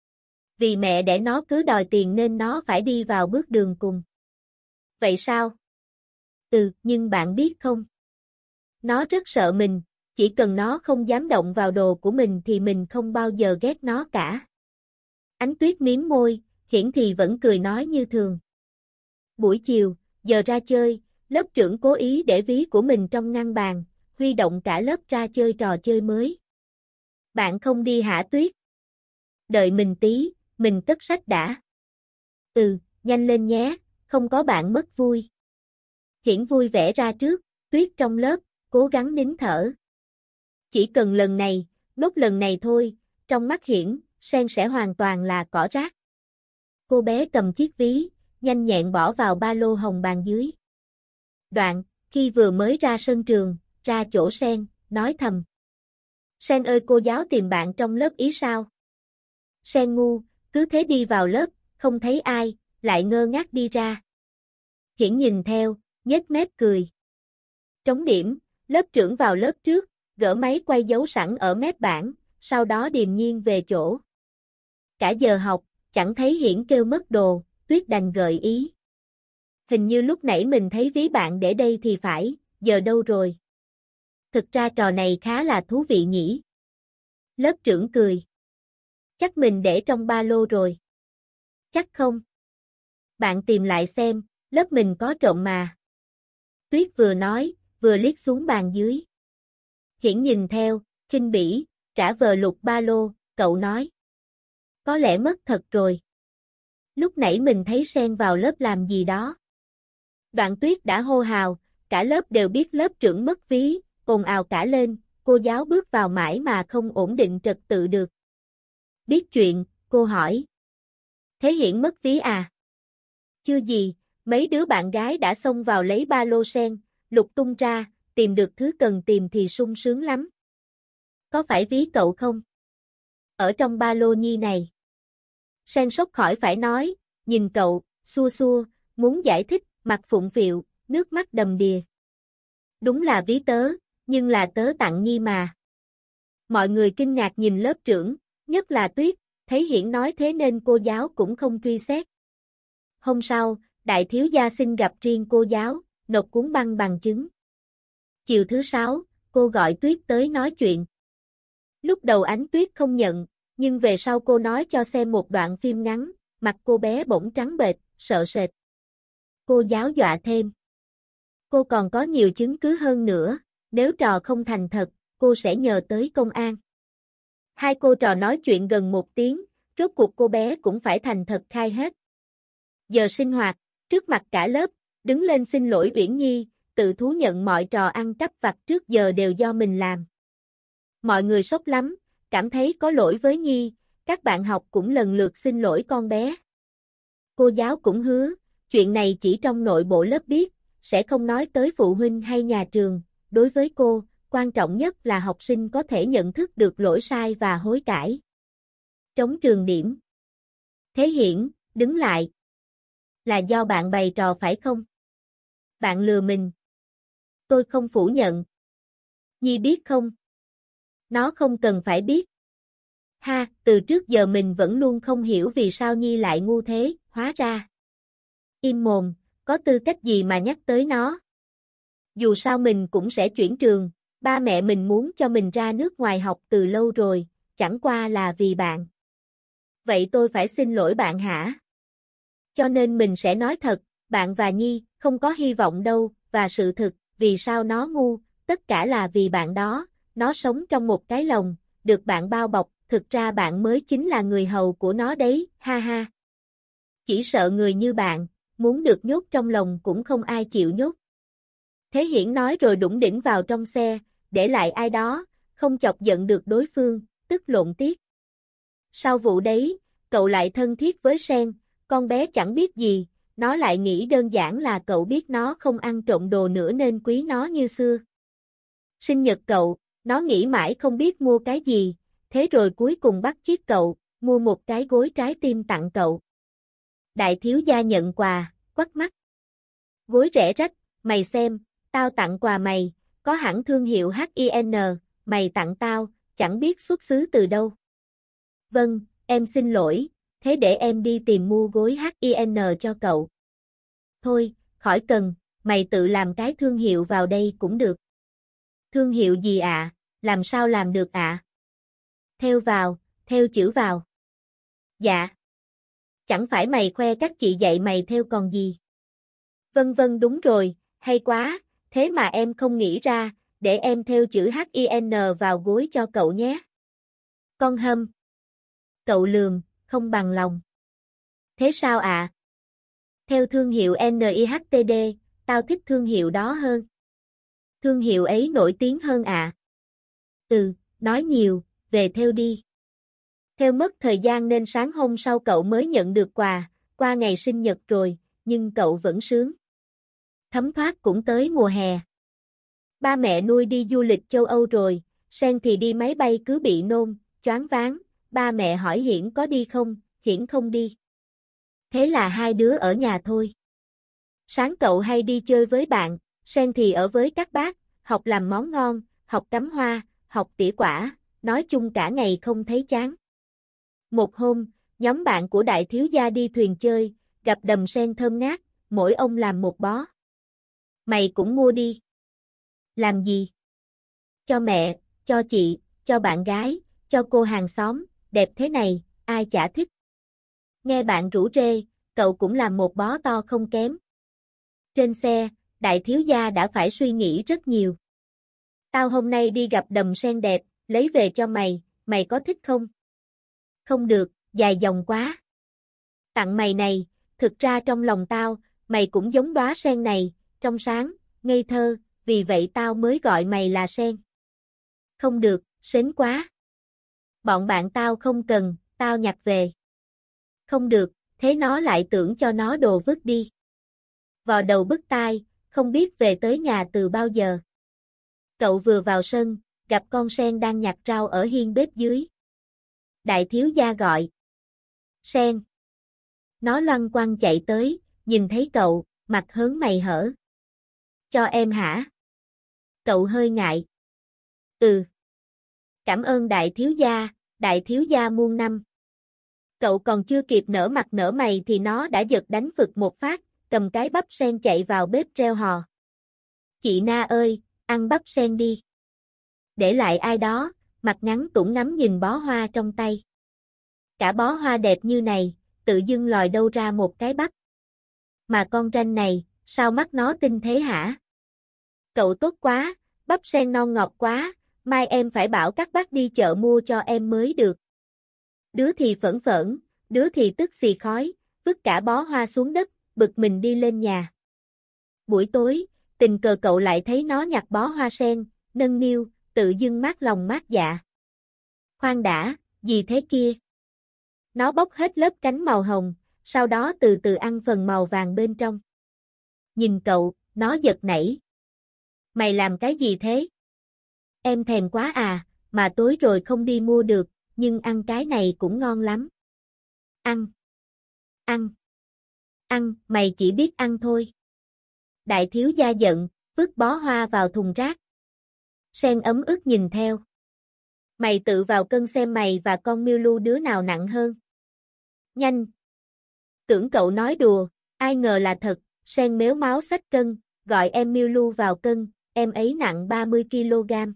Vì mẹ để nó cứ đòi tiền nên nó phải đi vào bước đường cùng. Vậy sao? Ừ, nhưng bạn biết không? Nó rất sợ mình, chỉ cần nó không dám động vào đồ của mình thì mình không bao giờ ghét nó cả. Ánh Tuyết miếm môi, Hiển thì vẫn cười nói như thường. Buổi chiều, giờ ra chơi, lớp trưởng cố ý để ví của mình trong ngăn bàn, huy động cả lớp ra chơi trò chơi mới. Bạn không đi hả Tuyết? Đợi mình tí, mình cất sách đã. Ừ, nhanh lên nhé, không có bạn mất vui. Hiển vui vẻ ra trước, Tuyết trong lớp, cố gắng nín thở. Chỉ cần lần này, nốt lần này thôi, trong mắt Hiển, Sen sẽ hoàn toàn là cỏ rác. Cô bé cầm chiếc ví, nhanh nhẹn bỏ vào ba lô hồng bàn dưới. Đoạn, khi vừa mới ra sân trường, ra chỗ Sen, nói thầm. Sen ơi cô giáo tìm bạn trong lớp ý sao? Sen ngu, cứ thế đi vào lớp, không thấy ai, lại ngơ ngác đi ra. Hiển nhìn theo, nhếch mép cười. Trống điểm, lớp trưởng vào lớp trước, gỡ máy quay dấu sẵn ở mép bảng, sau đó điềm nhiên về chỗ. Cả giờ học, chẳng thấy Hiển kêu mất đồ, Tuyết đành gợi ý. Hình như lúc nãy mình thấy ví bạn để đây thì phải, giờ đâu rồi? Thực ra trò này khá là thú vị nhỉ. Lớp trưởng cười. Chắc mình để trong ba lô rồi. Chắc không? Bạn tìm lại xem, lớp mình có trộm mà. Tuyết vừa nói, vừa liếc xuống bàn dưới. Hiển nhìn theo, khinh bỉ, trả vờ lục ba lô, cậu nói. có lẽ mất thật rồi. Lúc nãy mình thấy Sen vào lớp làm gì đó. Đoạn Tuyết đã hô hào, cả lớp đều biết lớp trưởng mất ví, ồn ào cả lên, cô giáo bước vào mãi mà không ổn định trật tự được. Biết chuyện, cô hỏi. Thế Hiển mất ví à? Chưa gì, mấy đứa bạn gái đã xông vào lấy ba lô Sen, lục tung ra, tìm được thứ cần tìm thì sung sướng lắm. Có phải ví cậu không? Ở trong ba lô Nhi này. Sen sốc khỏi phải nói, nhìn cậu, xua xua, muốn giải thích, mặt phụng phịu, nước mắt đầm đìa. Đúng là ví tớ, nhưng là tớ tặng Nhi mà. Mọi người kinh ngạc nhìn lớp trưởng, nhất là Tuyết, thấy Hiển nói thế nên cô giáo cũng không truy xét. Hôm sau, đại thiếu gia xin gặp riêng cô giáo, nộp cuốn băng bằng chứng. Chiều thứ sáu, cô gọi Tuyết tới nói chuyện. Lúc đầu Ánh Tuyết không nhận, nhưng về sau cô nói cho xem một đoạn phim ngắn, mặt cô bé bỗng trắng bệch, sợ sệt. Cô giáo dọa thêm. Cô còn có nhiều chứng cứ hơn nữa, nếu trò không thành thật, cô sẽ nhờ tới công an. Hai cô trò nói chuyện gần một tiếng, rốt cuộc cô bé cũng phải thành thật khai hết. Giờ sinh hoạt, trước mặt cả lớp, đứng lên xin lỗi Uyển Nhi, tự thú nhận mọi trò ăn cắp vặt trước giờ đều do mình làm. Mọi người sốc lắm, cảm thấy có lỗi với Nhi, các bạn học cũng lần lượt xin lỗi con bé. Cô giáo cũng hứa, chuyện này chỉ trong nội bộ lớp biết, sẽ không nói tới phụ huynh hay nhà trường. Đối với cô, quan trọng nhất là học sinh có thể nhận thức được lỗi sai và hối cải. Trống trường điểm. Thế Hiển, đứng lại. Là do bạn bày trò phải không? Bạn lừa mình. Tôi không phủ nhận. Nhi biết không? Nó không cần phải biết. Ha, từ trước giờ mình vẫn luôn không hiểu vì sao Nhi lại ngu thế, hóa ra. Im mồm, có tư cách gì mà nhắc tới nó? Dù sao mình cũng sẽ chuyển trường, ba mẹ mình muốn cho mình ra nước ngoài học từ lâu rồi, chẳng qua là vì bạn. Vậy tôi phải xin lỗi bạn hả? Cho nên mình sẽ nói thật, bạn và Nhi không có hy vọng đâu, và sự thực, vì sao nó ngu, tất cả là vì bạn đó, nó sống trong một cái lồng, được bạn bao bọc, thực ra bạn mới chính là người hầu của nó đấy, ha ha. Chỉ sợ người như bạn, muốn được nhốt trong lồng cũng không ai chịu nhốt. Thế Hiển nói rồi đủng đỉnh vào trong xe, để lại ai đó, không chọc giận được đối phương, tức lộn tiết. Sau vụ đấy, cậu lại thân thiết với Sen, con bé chẳng biết gì, nó lại nghĩ đơn giản là cậu biết nó không ăn trộm đồ nữa nên quý nó như xưa. Sinh nhật cậu, nó nghĩ mãi không biết mua cái gì, thế rồi cuối cùng bắt chước cậu, mua một cái gối trái tim tặng cậu. Đại thiếu gia nhận quà, quắt mắt. Gối rẻ rách, mày xem, tao tặng quà mày, có hẳn thương hiệu hát i en, mày tặng tao, chẳng biết xuất xứ từ đâu. Vâng, em xin lỗi, thế để em đi tìm mua gối hát i en cho cậu. Thôi, khỏi cần, mày tự làm cái thương hiệu vào đây cũng được. Thương hiệu gì ạ? À? Làm sao làm được ạ? À? Theo vào, theo chữ vào. Dạ. Chẳng phải mày khoe các chị dạy mày theo còn gì. Vân vân đúng rồi, hay quá, thế mà em không nghĩ ra, để em theo chữ hát i en vào gối cho cậu nhé. Con hâm. Cậu lườm, không bằng lòng. Thế sao ạ? À? Theo thương hiệu en i hát tê đê, tao thích thương hiệu đó hơn. Thương hiệu ấy nổi tiếng hơn ạ. À? Ừ, nói nhiều, về theo đi. Theo mất thời gian nên sáng hôm sau cậu mới nhận được quà, qua ngày sinh nhật rồi, nhưng cậu vẫn sướng. Thấm thoát cũng tới mùa hè. Ba mẹ nuôi đi du lịch châu Âu rồi, Sen thì đi máy bay cứ bị nôn, choáng váng, ba mẹ hỏi Hiển có đi không, Hiển không đi. Thế là hai đứa ở nhà thôi. Sáng cậu hay đi chơi với bạn, Sen thì ở với các bác, học làm món ngon, học cắm hoa, học tỉa quả, nói chung cả ngày không thấy chán. Một hôm, nhóm bạn của đại thiếu gia đi thuyền chơi, gặp đầm sen thơm ngát, mỗi ông làm một bó. Mày cũng mua đi. Làm gì? Cho mẹ, cho chị, cho bạn gái, cho cô hàng xóm, đẹp thế này, ai chả thích. Nghe bạn rủ rê, cậu cũng làm một bó to không kém. Trên xe, đại thiếu gia đã phải suy nghĩ rất nhiều. Tao hôm nay đi gặp đầm sen đẹp, lấy về cho mày, mày có thích không? Không được, dài dòng quá. Tặng mày này, thực ra trong lòng tao, mày cũng giống đóa sen này, trong sáng, ngây thơ, vì vậy tao mới gọi mày là sen. Không được, sến quá. Bọn bạn tao không cần, tao nhặt về. Không được, thế nó lại tưởng cho nó đồ vứt đi. Vò đầu bứt tai, không biết về tới nhà từ bao giờ. Cậu vừa vào sân, gặp con sen đang nhặt rau ở hiên bếp dưới. Đại thiếu gia gọi. Sen. Nó loăn quăng chạy tới, nhìn thấy cậu, mặt hớn mày hở. Cho em hả? Cậu hơi ngại. Ừ. Cảm ơn đại thiếu gia, đại thiếu gia muôn năm. Cậu còn chưa kịp nở mặt nở mày thì nó đã giật đánh phực một phát, cầm cái bắp sen chạy vào bếp reo hò. Chị Na ơi, ăn bắp sen đi. Để lại ai đó, mặt ngắn tủng ngắm nhìn bó hoa trong tay. Cả bó hoa đẹp như này, tự dưng lòi đâu ra một cái bắp. Mà con ranh này, sao mắt nó tinh thế hả? Cậu tốt quá, bắp sen non ngọt quá, mai em phải bảo các bác đi chợ mua cho em mới được. Đứa thì phẫn phởn, đứa thì tức xì khói, vứt cả bó hoa xuống đất, bực mình đi lên nhà. Buổi tối, tình cờ cậu lại thấy nó nhặt bó hoa sen, nâng niu, tự dưng mát lòng mát dạ. Khoan đã, gì thế kia? Nó bóc hết lớp cánh màu hồng, sau đó từ từ ăn phần màu vàng bên trong. Nhìn cậu, nó giật nảy. Mày làm cái gì thế? Em thèm quá à, mà tối rồi không đi mua được, nhưng ăn cái này cũng ngon lắm. Ăn. Ăn. Ăn, mày chỉ biết ăn thôi. Đại thiếu gia giận, vứt bó hoa vào thùng rác. Sen ấm ức nhìn theo. Mày tự vào cân xem mày và con miêu lu đứa nào nặng hơn. Nhanh. Tưởng cậu nói đùa, ai ngờ là thật, Sen mếu máo xách cân, gọi em miêu lu vào cân, em ấy nặng ba mươi ki lô gam.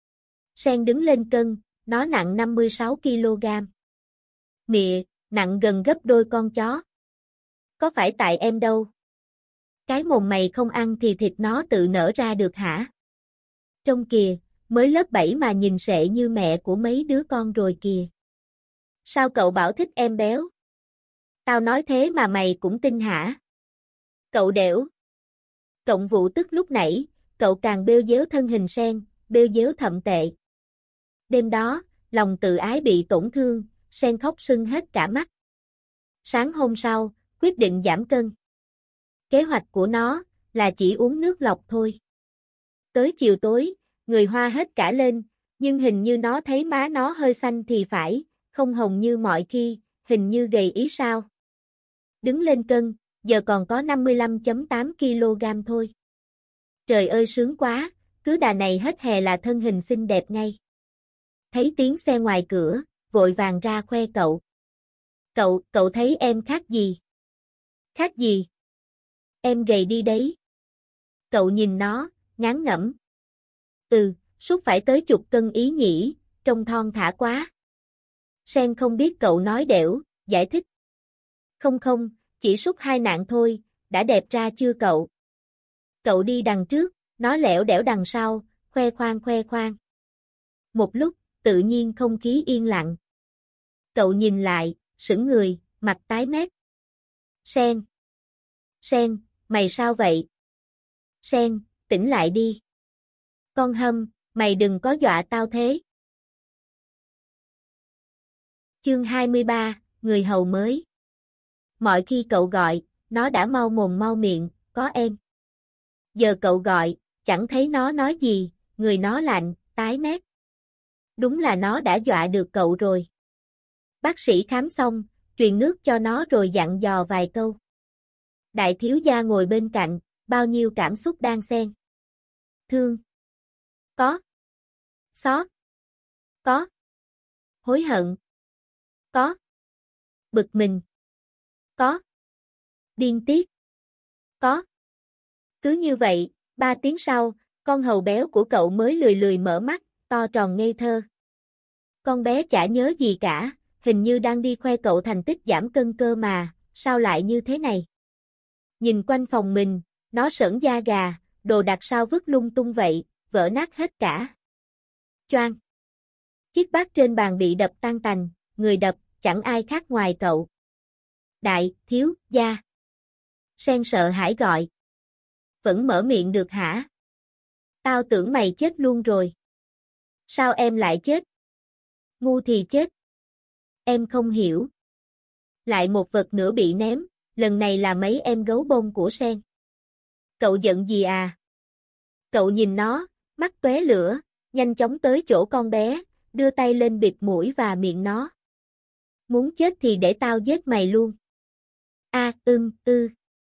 Sen đứng lên cân, nó nặng năm mươi sáu ki lô gam. Mịa, nặng gần gấp đôi con chó. Có phải tại em đâu? Cái mồm mày không ăn thì thịt nó tự nở ra được hả? Trông kìa, mới lớp bảy mà nhìn sệ như mẹ của mấy đứa con rồi kìa. Sao cậu bảo thích em béo? Tao nói thế mà mày cũng tin hả? Cậu đểu. Cộng vụ tức lúc nãy, cậu càng bêu dếu thân hình Sen, bêu dếu thậm tệ. Đêm đó, lòng tự ái bị tổn thương, Sen khóc sưng hết cả mắt. Sáng hôm sau, quyết định giảm cân. Kế hoạch của nó là chỉ uống nước lọc thôi. Tới chiều tối, người hoa hết cả lên, nhưng hình như nó thấy má nó hơi xanh thì phải, không hồng như mọi khi, hình như gầy ý sao. Đứng lên cân, giờ còn có năm mươi lăm phẩy tám ki lô gam thôi. Trời ơi sướng quá, cứ đà này hết hè là thân hình xinh đẹp ngay. Thấy tiếng xe ngoài cửa, vội vàng ra khoe cậu. Cậu, cậu thấy em khác gì? Khác gì? Em gầy đi đấy. Cậu nhìn nó, ngán ngẩm. Ừ, sút phải tới chục cân ý nhỉ, trông thon thả quá. Sen không biết cậu nói đểu, giải thích. Không không, chỉ sút hai nạng thôi, đã đẹp ra chưa cậu? Cậu đi đằng trước, nó lẻo đẻo đằng sau, khoe khoang khoe khoang. Một lúc, tự nhiên không khí yên lặng. Cậu nhìn lại, sững người, mặt tái mét. Sen. Sen, mày sao vậy? Sen, tỉnh lại đi. Con Hâm, mày đừng có dọa tao thế. Chương hai mươi ba, người hầu mới. Mọi khi cậu gọi, nó đã mau mồm mau miệng, có em. Giờ cậu gọi, chẳng thấy nó nói gì, người nó lạnh, tái mét. Đúng là nó đã dọa được cậu rồi. Bác sĩ khám xong, truyền nước cho nó rồi dặn dò vài câu. Đại thiếu gia ngồi bên cạnh, bao nhiêu cảm xúc đang xen. Thương. Có. Xót. Có. Hối hận. Có. Bực mình. Có. Điên tiết. Có. Cứ như vậy, ba tiếng sau, con hầu béo của cậu mới lười lười mở mắt, to tròn ngây thơ. Con bé chả nhớ gì cả, hình như đang đi khoe cậu thành tích giảm cân cơ mà, sao lại như thế này? Nhìn quanh phòng mình, nó sởn da gà, đồ đạc sao vứt lung tung vậy, vỡ nát hết cả. Choang. Chiếc bát trên bàn bị đập tan tành, người đập, chẳng ai khác ngoài cậu. Đại, thiếu, gia. Sen sợ hãi gọi. Vẫn mở miệng được hả? Tao tưởng mày chết luôn rồi. Sao em lại chết? Ngu thì chết. Em không hiểu. Lại một vật nữa bị ném, lần này là mấy em gấu bông của Sen. Cậu giận gì à? Cậu nhìn nó, mắt tóe lửa, nhanh chóng tới chỗ con bé, đưa tay lên bịt mũi và miệng nó. Muốn chết thì để tao giết mày luôn. A, ưm, ư.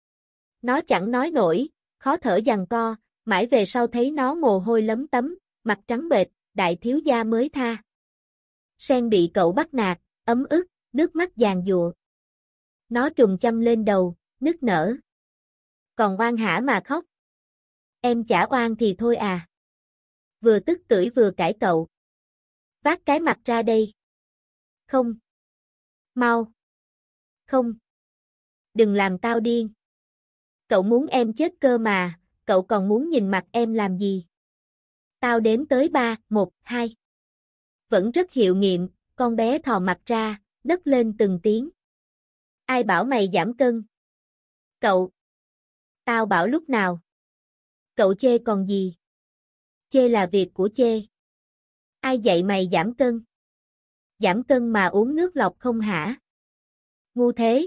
Nó chẳng nói nổi, khó thở giằng co, mãi về sau thấy nó mồ hôi lấm tấm, mặt trắng bệch, đại thiếu gia mới tha. Sen bị cậu bắt nạt, ấm ức, nước mắt giàn giụa. Nó trùng châm lên đầu, nức nở. Còn oan hả mà khóc. Em chả oan thì thôi à. Vừa tức tưởi vừa cãi cậu. Vác cái mặt ra đây. Không. Mau. Không. Đừng làm tao điên. Cậu muốn em chết cơ mà, cậu còn muốn nhìn mặt em làm gì? Tao đếm tới ba, một, hai. Vẫn rất hiệu nghiệm, con bé thò mặt ra, nấc lên từng tiếng. Ai bảo mày giảm cân? Cậu. Tao bảo lúc nào? Cậu chê còn gì? Chê là việc của chê. Ai dạy mày giảm cân? Giảm cân mà uống nước lọc không hả? Ngu thế.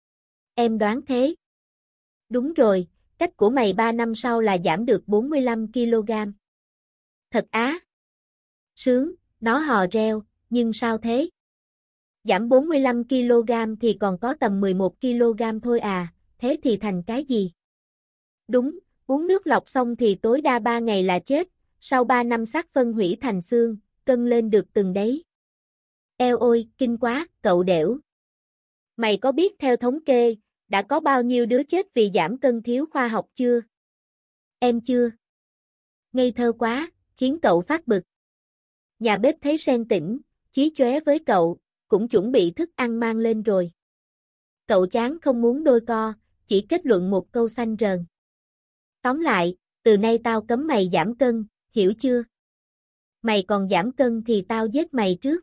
Em đoán thế. Đúng rồi, cách của mày ba năm sau là giảm được bốn mươi lăm ki lô gam. Thật á? Sướng, nó hò reo, nhưng sao thế? Giảm bốn mươi lăm ki lô gam thì còn có tầm mười một ki lô gam thôi à, thế thì thành cái gì? Đúng, uống nước lọc xong thì tối đa ba ngày là chết, sau ba năm xác phân hủy thành xương, cân lên được từng đấy. Eo ôi, kinh quá, cậu đểu. Mày có biết theo thống kê, đã có bao nhiêu đứa chết vì giảm cân thiếu khoa học chưa? Em chưa. Ngây thơ quá, khiến cậu phát bực. Nhà bếp thấy Sen tỉnh, chí chóe với cậu, cũng chuẩn bị thức ăn mang lên rồi. Cậu chán không muốn đôi co, chỉ kết luận một câu xanh rờn. Tóm lại, từ nay tao cấm mày giảm cân, hiểu chưa? Mày còn giảm cân thì tao giết mày trước.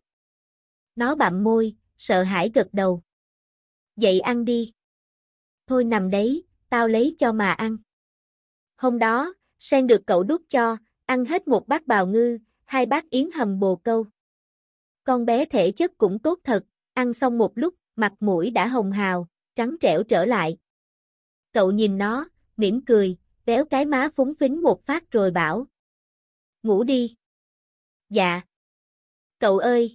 Nó bặm môi, sợ hãi gật đầu. Dậy ăn đi. Thôi nằm đấy, tao lấy cho mà ăn. Hôm đó, Sen được cậu đút cho, ăn hết một bát bào ngư, hai bát yến hầm bồ câu. Con bé thể chất cũng tốt thật, ăn xong một lúc, mặt mũi đã hồng hào, trắng trẻo trở lại. Cậu nhìn nó, mỉm cười, véo cái má phúng phính một phát rồi bảo. Ngủ đi. Dạ. Cậu ơi.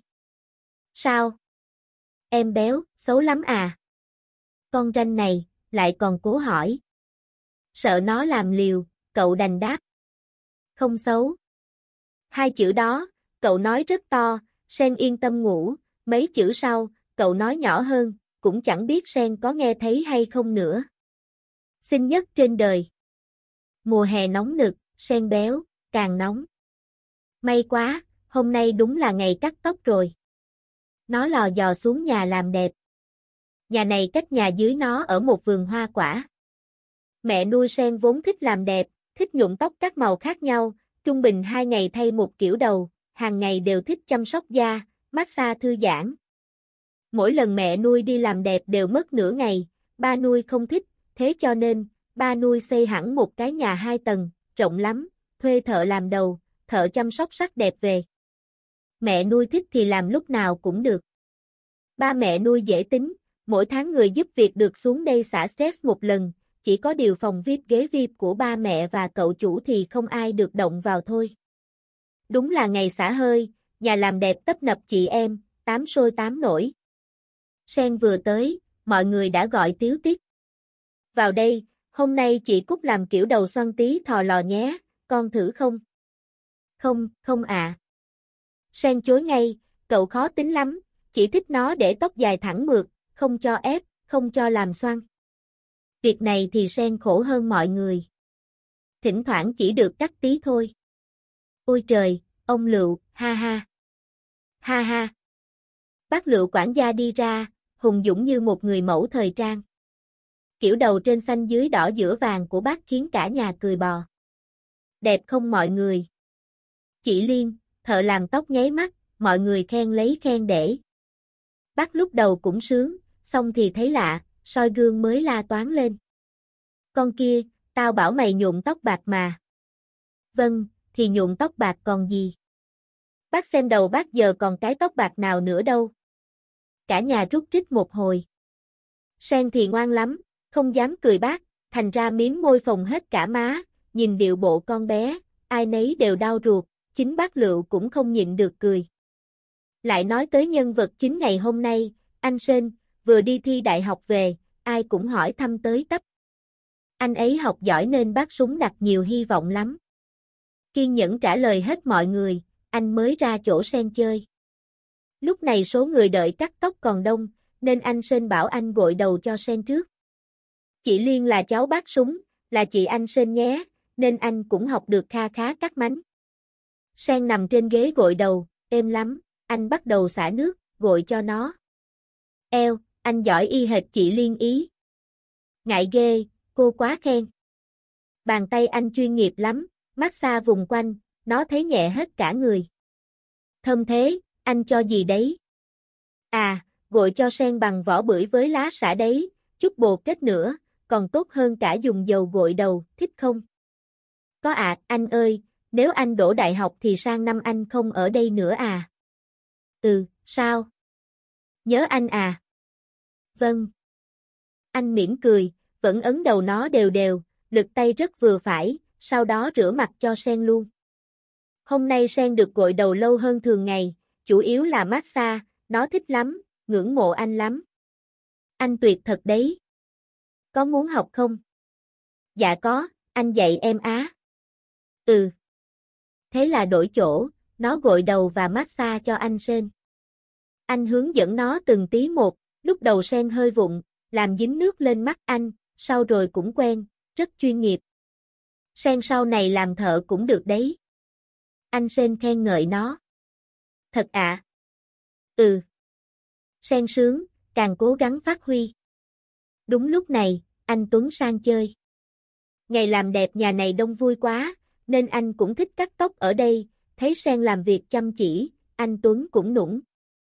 Sao? Em béo, xấu lắm à? Con ranh này, lại còn cố hỏi. Sợ nó làm liều, cậu đành đáp. Không xấu. Hai chữ đó, cậu nói rất to, Sen yên tâm ngủ, mấy chữ sau, cậu nói nhỏ hơn, cũng chẳng biết Sen có nghe thấy hay không nữa. Xinh nhất trên đời. Mùa hè nóng nực, Sen béo, càng nóng. May quá, hôm nay đúng là ngày cắt tóc rồi. Nó lò dò xuống nhà làm đẹp. Nhà này cách nhà dưới nó ở một vườn hoa quả. Mẹ nuôi Sen vốn thích làm đẹp, thích nhuộm tóc các màu khác nhau, trung bình hai ngày thay một kiểu đầu, hàng ngày đều thích chăm sóc da, massage thư giãn. Mỗi lần mẹ nuôi đi làm đẹp đều mất nửa ngày, ba nuôi không thích, thế cho nên, ba nuôi xây hẳn một cái nhà hai tầng, rộng lắm, thuê thợ làm đầu, thợ chăm sóc sắc đẹp về. Mẹ nuôi thích thì làm lúc nào cũng được. Ba mẹ nuôi dễ tính, mỗi tháng người giúp việc được xuống đây xả stress một lần, chỉ có điều phòng vi ai pi ghế vi ai pi của ba mẹ và cậu chủ thì không ai được động vào thôi. Đúng là ngày xả hơi, nhà làm đẹp tấp nập chị em, tám sôi tám nổi. Sen vừa tới, mọi người đã gọi tíu tít. Vào đây, hôm nay chị Cúc làm kiểu đầu xoăn tí thò lò nhé, con thử không? Không, không ạ. À. Sen chối ngay, cậu khó tính lắm, chỉ thích nó để tóc dài thẳng mượt, không cho ép, không cho làm xoăn. Việc này thì Sen khổ hơn mọi người. Thỉnh thoảng chỉ được cắt tí thôi. Ôi trời, ông Lựu, ha ha. Ha ha. Bác Lựu quản gia đi ra, hùng dũng như một người mẫu thời trang. Kiểu đầu trên xanh dưới đỏ giữa vàng của bác khiến cả nhà cười bò. Đẹp không mọi người? Chị Liên, thợ làm tóc nháy mắt, mọi người khen lấy khen để. Bác lúc đầu cũng sướng, xong thì thấy lạ, soi gương mới la toáng lên. Con kia, tao bảo mày nhuộm tóc bạc mà. Vâng, thì nhuộm tóc bạc còn gì? Bác xem đầu bác giờ còn cái tóc bạc nào nữa đâu. Cả nhà rúc rít một hồi. Sen thì ngoan lắm, không dám cười bác, thành ra mím môi phồng hết cả má, nhìn điệu bộ con bé, ai nấy đều đau ruột, chính bác Lựu cũng không nhịn được cười. Lại nói tới nhân vật chính ngày hôm nay, anh Sên, vừa đi thi đại học về, ai cũng hỏi thăm tới tấp. Anh ấy học giỏi nên bác Súng đặt nhiều hy vọng lắm. Kiên nhẫn trả lời hết mọi người, anh mới ra chỗ Sen chơi. Lúc này số người đợi cắt tóc còn đông, nên anh Sên bảo anh gội đầu cho Sen trước. Chị Liên là cháu bác Súng, là chị anh Sên nhé, nên anh cũng học được kha khá cắt mánh. Sen nằm trên ghế gội đầu, êm lắm, anh bắt đầu xả nước, gội cho nó. Eo, anh giỏi y hệt chị Liên ý. Ngại ghê, cô quá khen. Bàn tay anh chuyên nghiệp lắm, massage vùng quanh, nó thấy nhẹ hết cả người. Thơm thế, anh cho gì đấy? À, gội cho Sen bằng vỏ bưởi với lá xả đấy, chút bột kết nữa, còn tốt hơn cả dùng dầu gội đầu, thích không? Có ạ, à, anh ơi, nếu anh đỗ đại học thì sang năm anh không ở đây nữa à? Ừ, sao? Nhớ anh à? Vâng. Anh mỉm cười, vẫn ấn đầu nó đều đều, lực tay rất vừa phải, sau đó rửa mặt cho Sen luôn. Hôm nay Sen được gội đầu lâu hơn thường ngày, chủ yếu là massage, nó thích lắm, ngưỡng mộ anh lắm. Anh tuyệt thật đấy. Có muốn học không? Dạ có, anh dạy em á. Ừ. Thế là đổi chỗ, nó gội đầu và massage cho anh Sen. Anh hướng dẫn nó từng tí một, lúc đầu Sen hơi vụng, làm dính nước lên mắt anh, sau rồi cũng quen, rất chuyên nghiệp. Sen sau này làm thợ cũng được đấy. Anh Sen khen ngợi nó. Thật ạ? À? Ừ. Sen sướng, càng cố gắng phát huy. Đúng lúc này, anh Tuấn sang chơi. Ngày làm đẹp nhà này đông vui quá, nên anh cũng thích cắt tóc ở đây, thấy Sen làm việc chăm chỉ, anh Tuấn cũng nũng.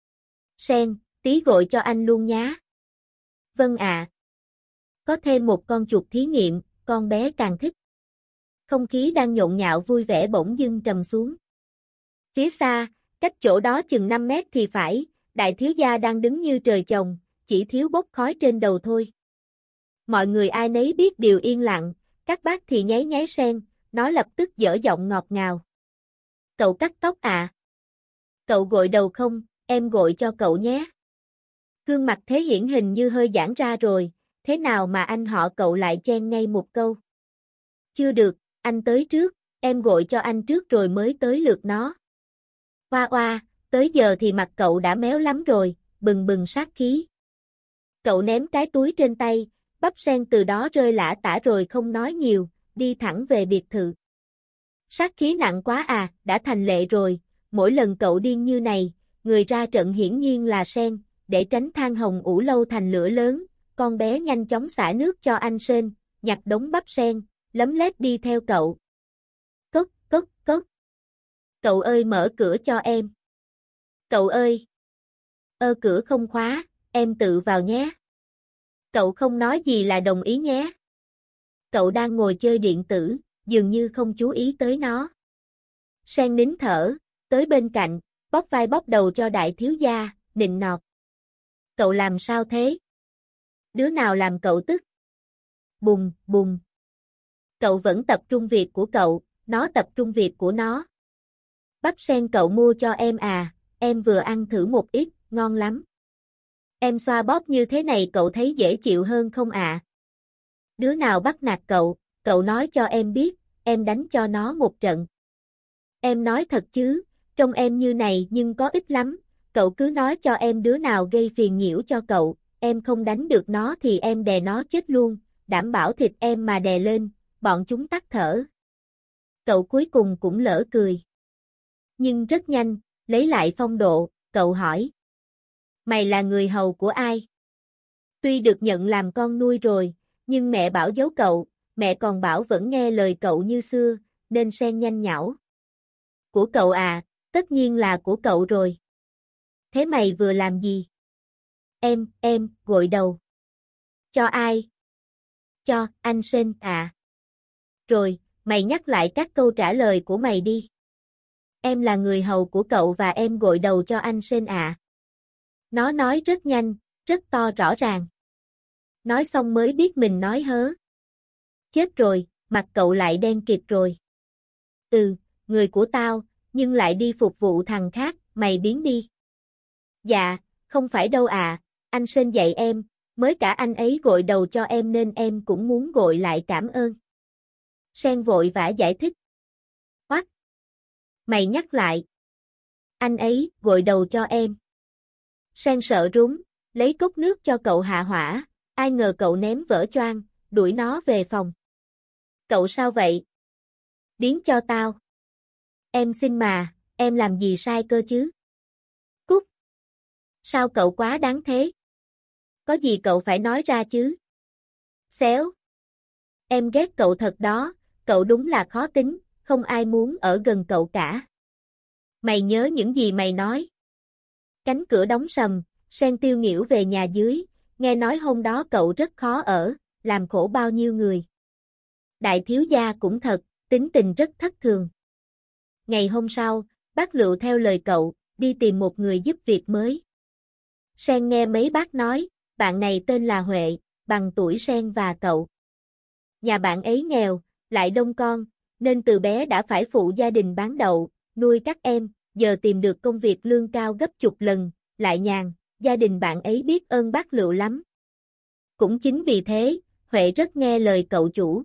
Sen, tí gội cho anh luôn nhá. Vâng ạ. À. Có thêm một con chuột thí nghiệm, con bé càng thích. Không khí đang nhộn nhạo vui vẻ bỗng dưng trầm xuống. Phía xa, cách chỗ đó chừng năm mét thì phải, đại thiếu gia đang đứng như trời trồng, chỉ thiếu bốc khói trên đầu thôi. Mọi người ai nấy biết điều yên lặng, các bác thì nháy nháy Sen, nó lập tức dở giọng ngọt ngào. Cậu cắt tóc à? Cậu gội đầu không, em gội cho cậu nhé. Gương mặt Thế Hiển hình như hơi giãn ra rồi, thế nào mà anh họ cậu lại chen ngay một câu. Chưa được, anh tới trước, em gội cho anh trước rồi mới tới lượt nó. Oa oa, tới giờ thì mặt cậu đã méo lắm rồi, bừng bừng sát khí. Cậu ném cái túi trên tay, bắp sen từ đó rơi lả tả rồi không nói nhiều, đi thẳng về biệt thự. Sát khí nặng quá à, đã thành lệ rồi, mỗi lần cậu điên như này, người ra trận hiển nhiên là Sen, để tránh than hồng ủ lâu thành lửa lớn, con bé nhanh chóng xả nước cho anh Sen, nhặt đống bắp sen, lấm lét đi theo cậu. Cốc, cốc, cốc. Cậu ơi mở cửa cho em. Cậu ơi. Ơ cửa không khóa, em tự vào nhé. Cậu không nói gì là đồng ý nhé. Cậu đang ngồi chơi điện tử, dường như không chú ý tới nó. Sen nín thở, tới bên cạnh, bóp vai bóp đầu cho đại thiếu gia, nịnh nọt. Cậu làm sao thế? Đứa nào làm cậu tức? Bùng, bùng. Cậu vẫn tập trung việc của cậu, nó tập trung việc của nó. Bắp sen cậu mua cho em à, em vừa ăn thử một ít, ngon lắm. Em xoa bóp như thế này cậu thấy dễ chịu hơn không ạ? À? Đứa nào bắt nạt cậu, cậu nói cho em biết, em đánh cho nó một trận. Em nói thật chứ, trông em như này nhưng có ích lắm, cậu cứ nói cho em đứa nào gây phiền nhiễu cho cậu, em không đánh được nó thì em đè nó chết luôn, đảm bảo thịt em mà đè lên, bọn chúng tắt thở. Cậu cuối cùng cũng lỡ cười. Nhưng rất nhanh, lấy lại phong độ, cậu hỏi. Mày là người hầu của ai? Tuy được nhận làm con nuôi rồi, nhưng mẹ bảo giấu cậu, mẹ còn bảo vẫn nghe lời cậu như xưa, nên Sen nhanh nhảu. Của cậu à, tất nhiên là của cậu rồi. Thế mày vừa làm gì? Em, em, gội đầu. Cho ai? Cho, anh Sên à. Rồi, mày nhắc lại các câu trả lời của mày đi. Em là người hầu của cậu và em gội đầu cho anh Sên ạ. Nó nói rất nhanh, rất to rõ ràng. Nói xong mới biết mình nói hớ. Chết rồi, mặt cậu lại đen kịt rồi. Ừ, người của tao, nhưng lại đi phục vụ thằng khác, mày biến đi. Dạ, không phải đâu à, anh Sên dạy em, mới cả anh ấy gội đầu cho em nên em cũng muốn gội lại cảm ơn. Sen vội vã giải thích. Oắt! Mày nhắc lại. Anh ấy gội đầu cho em. Sen sợ rúng, lấy cốc nước cho cậu hạ hỏa, ai ngờ cậu ném vỡ choang, đuổi nó về phòng. Cậu sao vậy? Biến cho tao. Em xin mà, em làm gì sai cơ chứ? Cút! Sao cậu quá đáng thế? Có gì cậu phải nói ra chứ? Xéo! Em ghét cậu thật đó, cậu đúng là khó tính, không ai muốn ở gần cậu cả. Mày nhớ những gì mày nói. Cánh cửa đóng sầm, Sen tiêu nghỉu về nhà dưới, nghe nói hôm đó cậu rất khó ở, làm khổ bao nhiêu người. Đại thiếu gia cũng thật, tính tình rất thất thường. Ngày hôm sau, bác Lựu theo lời cậu, đi tìm một người giúp việc mới. Sen nghe mấy bác nói, bạn này tên là Huệ, bằng tuổi Sen và cậu. Nhà bạn ấy nghèo, lại đông con, nên từ bé đã phải phụ gia đình bán đậu, nuôi các em, giờ tìm được công việc lương cao gấp chục lần, lại nhàn, gia đình bạn ấy biết ơn bác Lựu lắm. Cũng chính vì thế, Huệ rất nghe lời cậu chủ.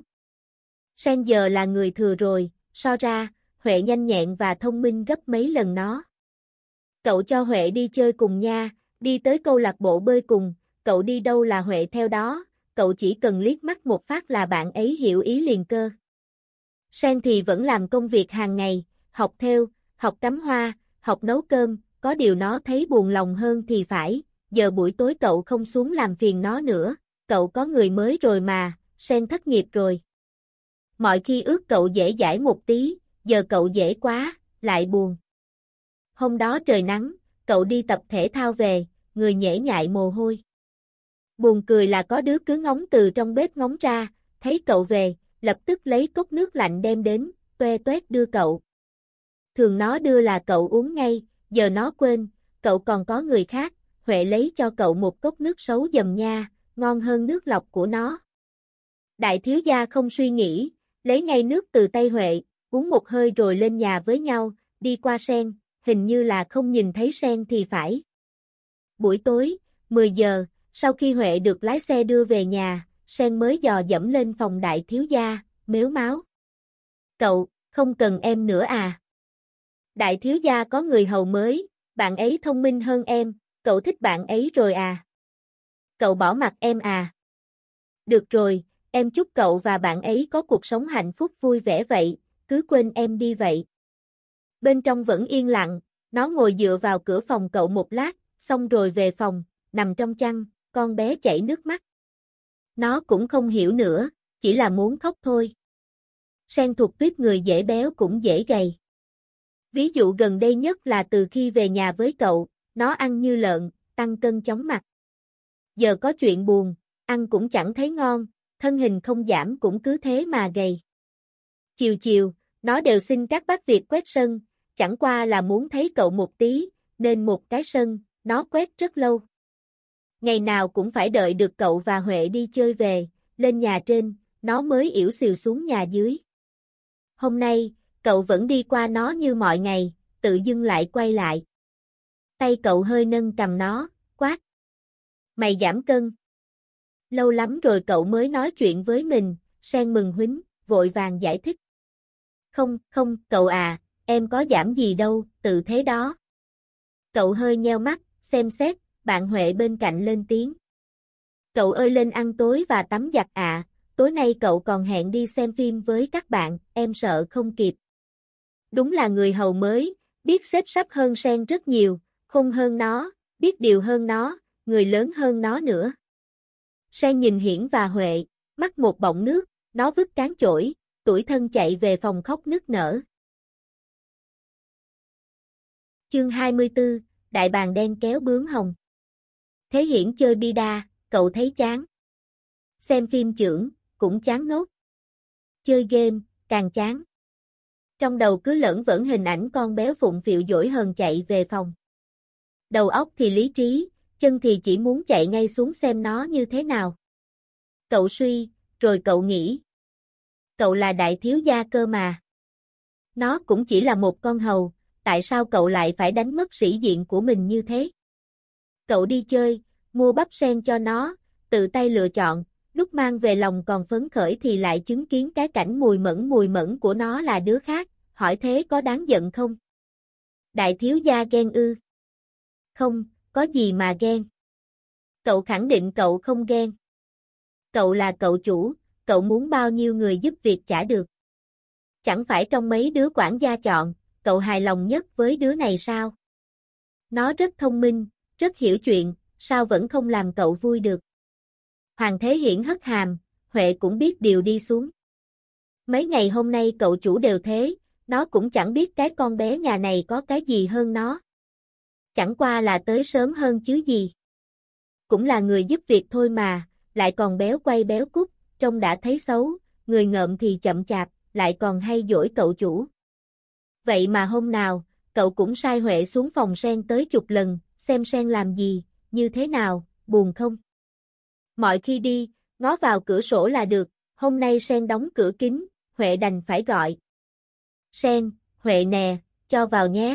Sen giờ là người thừa rồi, so ra, Huệ nhanh nhẹn và thông minh gấp mấy lần nó. Cậu cho Huệ đi chơi cùng nha, đi tới câu lạc bộ bơi cùng, cậu đi đâu là Huệ theo đó, cậu chỉ cần liếc mắt một phát là bạn ấy hiểu ý liền cơ. Sen thì vẫn làm công việc hàng ngày, học thêu, học cắm hoa, học nấu cơm, có điều nó thấy buồn lòng hơn thì phải, giờ buổi tối cậu không xuống làm phiền nó nữa, cậu có người mới rồi mà, Sen thất nghiệp rồi. Mọi khi ước cậu dễ dãi một tí, giờ cậu dễ quá, lại buồn. Hôm đó trời nắng, cậu đi tập thể thao về, người nhễ nhại mồ hôi. Buồn cười là có đứa cứ ngóng từ trong bếp ngóng ra, thấy cậu về, lập tức lấy cốc nước lạnh đem đến, toe toét đưa cậu. Thường nó đưa là cậu uống ngay, giờ nó quên, cậu còn có người khác, Huệ lấy cho cậu một cốc nước sấu dầm nha, ngon hơn nước lọc của nó. Đại thiếu gia không suy nghĩ, lấy ngay nước từ tay Huệ, uống một hơi rồi lên nhà với nhau, đi qua Sen, hình như là không nhìn thấy Sen thì phải. Buổi tối, mười giờ, sau khi Huệ được lái xe đưa về nhà, Sen mới dò dẫm lên phòng đại thiếu gia, mếu máo. Cậu, không cần em nữa à? Đại thiếu gia có người hầu mới, bạn ấy thông minh hơn em, cậu thích bạn ấy rồi à? Cậu bỏ mặc em à? Được rồi, em chúc cậu và bạn ấy có cuộc sống hạnh phúc vui vẻ vậy, cứ quên em đi vậy. Bên trong vẫn yên lặng, nó ngồi dựa vào cửa phòng cậu một lát, xong rồi về phòng, nằm trong chăn, con bé chảy nước mắt. Nó cũng không hiểu nữa, chỉ là muốn khóc thôi. Sen thuộc tuýp người dễ béo cũng dễ gầy. Ví dụ gần đây nhất là từ khi về nhà với cậu, nó ăn như lợn, tăng cân chóng mặt. Giờ có chuyện buồn, ăn cũng chẳng thấy ngon, thân hình không giảm cũng cứ thế mà gầy. Chiều chiều, nó đều xin các bác Việt quét sân, chẳng qua là muốn thấy cậu một tí, nên một cái sân, nó quét rất lâu. Ngày nào cũng phải đợi được cậu và Huệ đi chơi về, lên nhà trên, nó mới ỉu xìu xuống nhà dưới. Hôm nay, cậu vẫn đi qua nó như mọi ngày, tự dưng lại quay lại. Tay cậu hơi nâng cầm nó, quát. Mày giảm cân. Lâu lắm rồi cậu mới nói chuyện với mình, Sen mừng huýnh, vội vàng giải thích. Không, không, cậu à, em có giảm gì đâu, tự thế đó. Cậu hơi nheo mắt, xem xét, bạn Huệ bên cạnh lên tiếng. Cậu ơi lên ăn tối và tắm giặt ạ, à, tối nay cậu còn hẹn đi xem phim với các bạn, em sợ không kịp. Đúng là người hầu mới, biết xếp sắp hơn Sen rất nhiều, khôn hơn nó, biết điều hơn nó, người lớn hơn nó nữa. Sen nhìn Hiển và Huệ, mắc một bọng nước, nó vứt cán chổi, tủi thân chạy về phòng khóc nức nở. Chương hai mươi tư, Đại bàng đen kéo bướm hồng. Thế Hiển chơi bida, cậu thấy chán. Xem phim chưởng, cũng chán nốt. Chơi game, càng chán. Trong đầu cứ lởn vởn hình ảnh con béo phụng phịu dỗi hờn chạy về phòng. Đầu óc thì lý trí, chân thì chỉ muốn chạy ngay xuống xem nó như thế nào. Cậu suy, rồi cậu nghĩ. Cậu là đại thiếu gia cơ mà. Nó cũng chỉ là một con hầu, tại sao cậu lại phải đánh mất sĩ diện của mình như thế? Cậu đi chơi, mua bắp sen cho nó, tự tay lựa chọn, lúc mang về lòng còn phấn khởi thì lại chứng kiến cái cảnh mùi mẫn mùi mẫn của nó là đứa khác, hỏi thế có đáng giận không? Đại thiếu gia ghen ư? Không, có gì mà ghen. Cậu khẳng định cậu không ghen. Cậu là cậu chủ, cậu muốn bao nhiêu người giúp việc chả được. Chẳng phải trong mấy đứa quản gia chọn, cậu hài lòng nhất với đứa này sao? Nó rất thông minh, rất hiểu chuyện, sao vẫn không làm cậu vui được? Hoàng Thế Hiển hất hàm, Huệ cũng biết điều đi xuống. Mấy ngày hôm nay cậu chủ đều thế, nó cũng chẳng biết cái con bé nhà này có cái gì hơn nó. Chẳng qua là tới sớm hơn chứ gì. Cũng là người giúp việc thôi mà, lại còn béo quay béo cút, trông đã thấy xấu, người ngợm thì chậm chạp, lại còn hay dỗi cậu chủ. Vậy mà hôm nào, cậu cũng sai Huệ xuống phòng sen tới chục lần, xem sen làm gì, như thế nào, buồn không? Mọi khi đi, ngó vào cửa sổ là được, hôm nay sen đóng cửa kín, Huệ đành phải gọi. Sen, Huệ nè, cho vào nhé.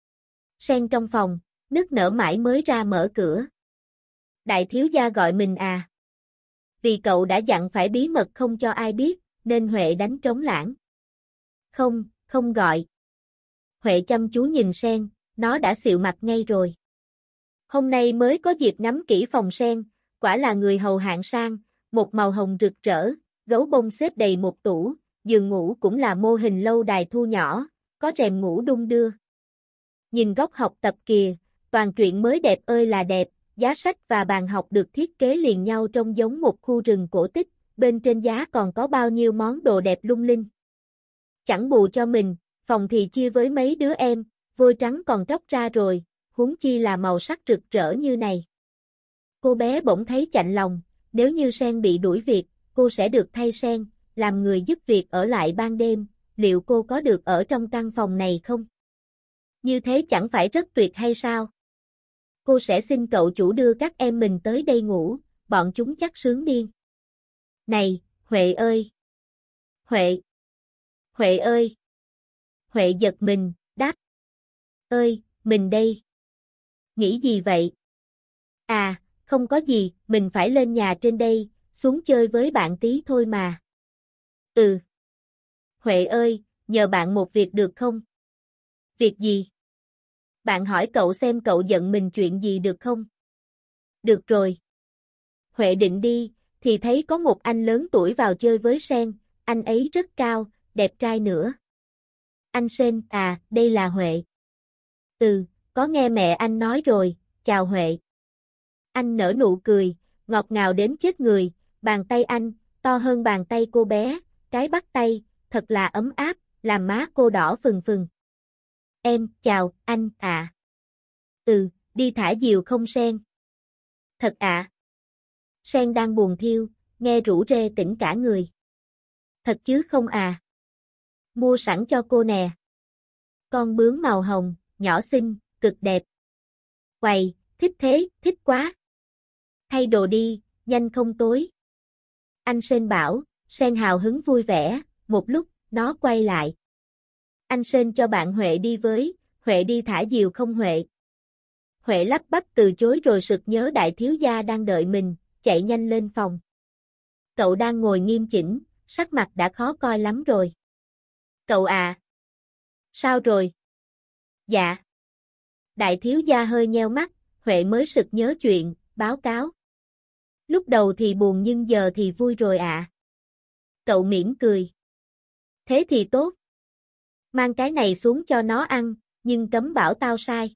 Sen trong phòng, nức nở mãi mới ra mở cửa. Đại thiếu gia gọi mình à? Vì cậu đã dặn phải bí mật không cho ai biết, nên Huệ đánh trống lảng. Không, không gọi. Huệ chăm chú nhìn sen, nó đã xịu mặt ngay rồi. Hôm nay mới có dịp ngắm kỹ phòng sen, quả là người hầu hạng sang, một màu hồng rực rỡ, gấu bông xếp đầy một tủ, giường ngủ cũng là mô hình lâu đài thu nhỏ, có rèm ngủ đung đưa. Nhìn góc học tập kìa, toàn truyện mới đẹp ơi là đẹp, giá sách và bàn học được thiết kế liền nhau trông giống một khu rừng cổ tích, bên trên giá còn có bao nhiêu món đồ đẹp lung linh. Chẳng bù cho mình, phòng thì chia với mấy đứa em, vôi trắng còn tróc ra rồi, huống chi là màu sắc rực rỡ như này. Cô bé bỗng thấy chạnh lòng, nếu như Sen bị đuổi việc, cô sẽ được thay Sen, làm người giúp việc ở lại ban đêm, liệu cô có được ở trong căn phòng này không? Như thế chẳng phải rất tuyệt hay sao? Cô sẽ xin cậu chủ đưa các em mình tới đây ngủ, bọn chúng chắc sướng điên. Này, Huệ ơi! Huệ! Huệ ơi! Huệ giật mình, đáp. Ơi, mình đây. Nghĩ gì vậy? À, không có gì, mình phải lên nhà trên đây, xuống chơi với bạn tí thôi mà. Ừ. Huệ ơi, nhờ bạn một việc được không? Việc gì? Bạn hỏi cậu xem cậu giận mình chuyện gì được không? Được rồi. Huệ định đi, thì thấy có một anh lớn tuổi vào chơi với Sen, anh ấy rất cao, đẹp trai nữa. Anh Sen, à, đây là Huệ. Ừ, có nghe mẹ anh nói rồi, chào Huệ. Anh nở nụ cười, ngọt ngào đến chết người, bàn tay anh, to hơn bàn tay cô bé, cái bắt tay, thật là ấm áp, làm má cô đỏ phừng phừng. Em, chào, anh, ạ. À. Ừ, đi thả diều không Sen? Thật ạ. À. Sen đang buồn thiêu, nghe rủ rê tỉnh cả người. Thật chứ không à? Mua sẵn cho cô nè. Con bướm màu hồng, nhỏ xinh, cực đẹp. Quầy, thích thế, thích quá. Thay đồ đi, nhanh không tối. Anh Sen bảo, Sen hào hứng vui vẻ, một lúc, nó quay lại. Anh Sen cho bạn Huệ đi với, Huệ đi thả diều không Huệ? Huệ lắp bắp từ chối rồi sực nhớ đại thiếu gia đang đợi mình, chạy nhanh lên phòng. Cậu đang ngồi nghiêm chỉnh, sắc mặt đã khó coi lắm rồi. Cậu à? Sao rồi? Dạ. Đại thiếu gia hơi nheo mắt, Huệ mới sực nhớ chuyện, báo cáo. Lúc đầu thì buồn nhưng giờ thì vui rồi ạ. À. Cậu mỉm cười. Thế thì tốt. Mang cái này xuống cho nó ăn, nhưng cấm bảo tao sai.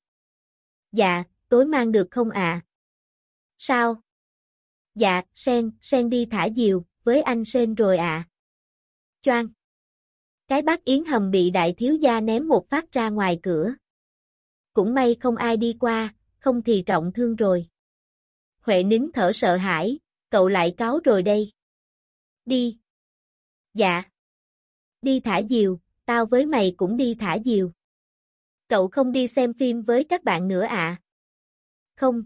Dạ, tối mang được không ạ? À? Sao? Dạ, Sen, Sen đi thả diều, với anh Sen rồi ạ. À. Choang. Cái bát yến hầm bị đại thiếu gia ném một phát ra ngoài cửa. Cũng may không ai đi qua, không thì trọng thương rồi. Huệ nín thở sợ hãi, cậu lại cáu rồi đây. Đi. Dạ. Đi thả diều, tao với mày cũng đi thả diều. Cậu không đi xem phim với các bạn nữa à? Không.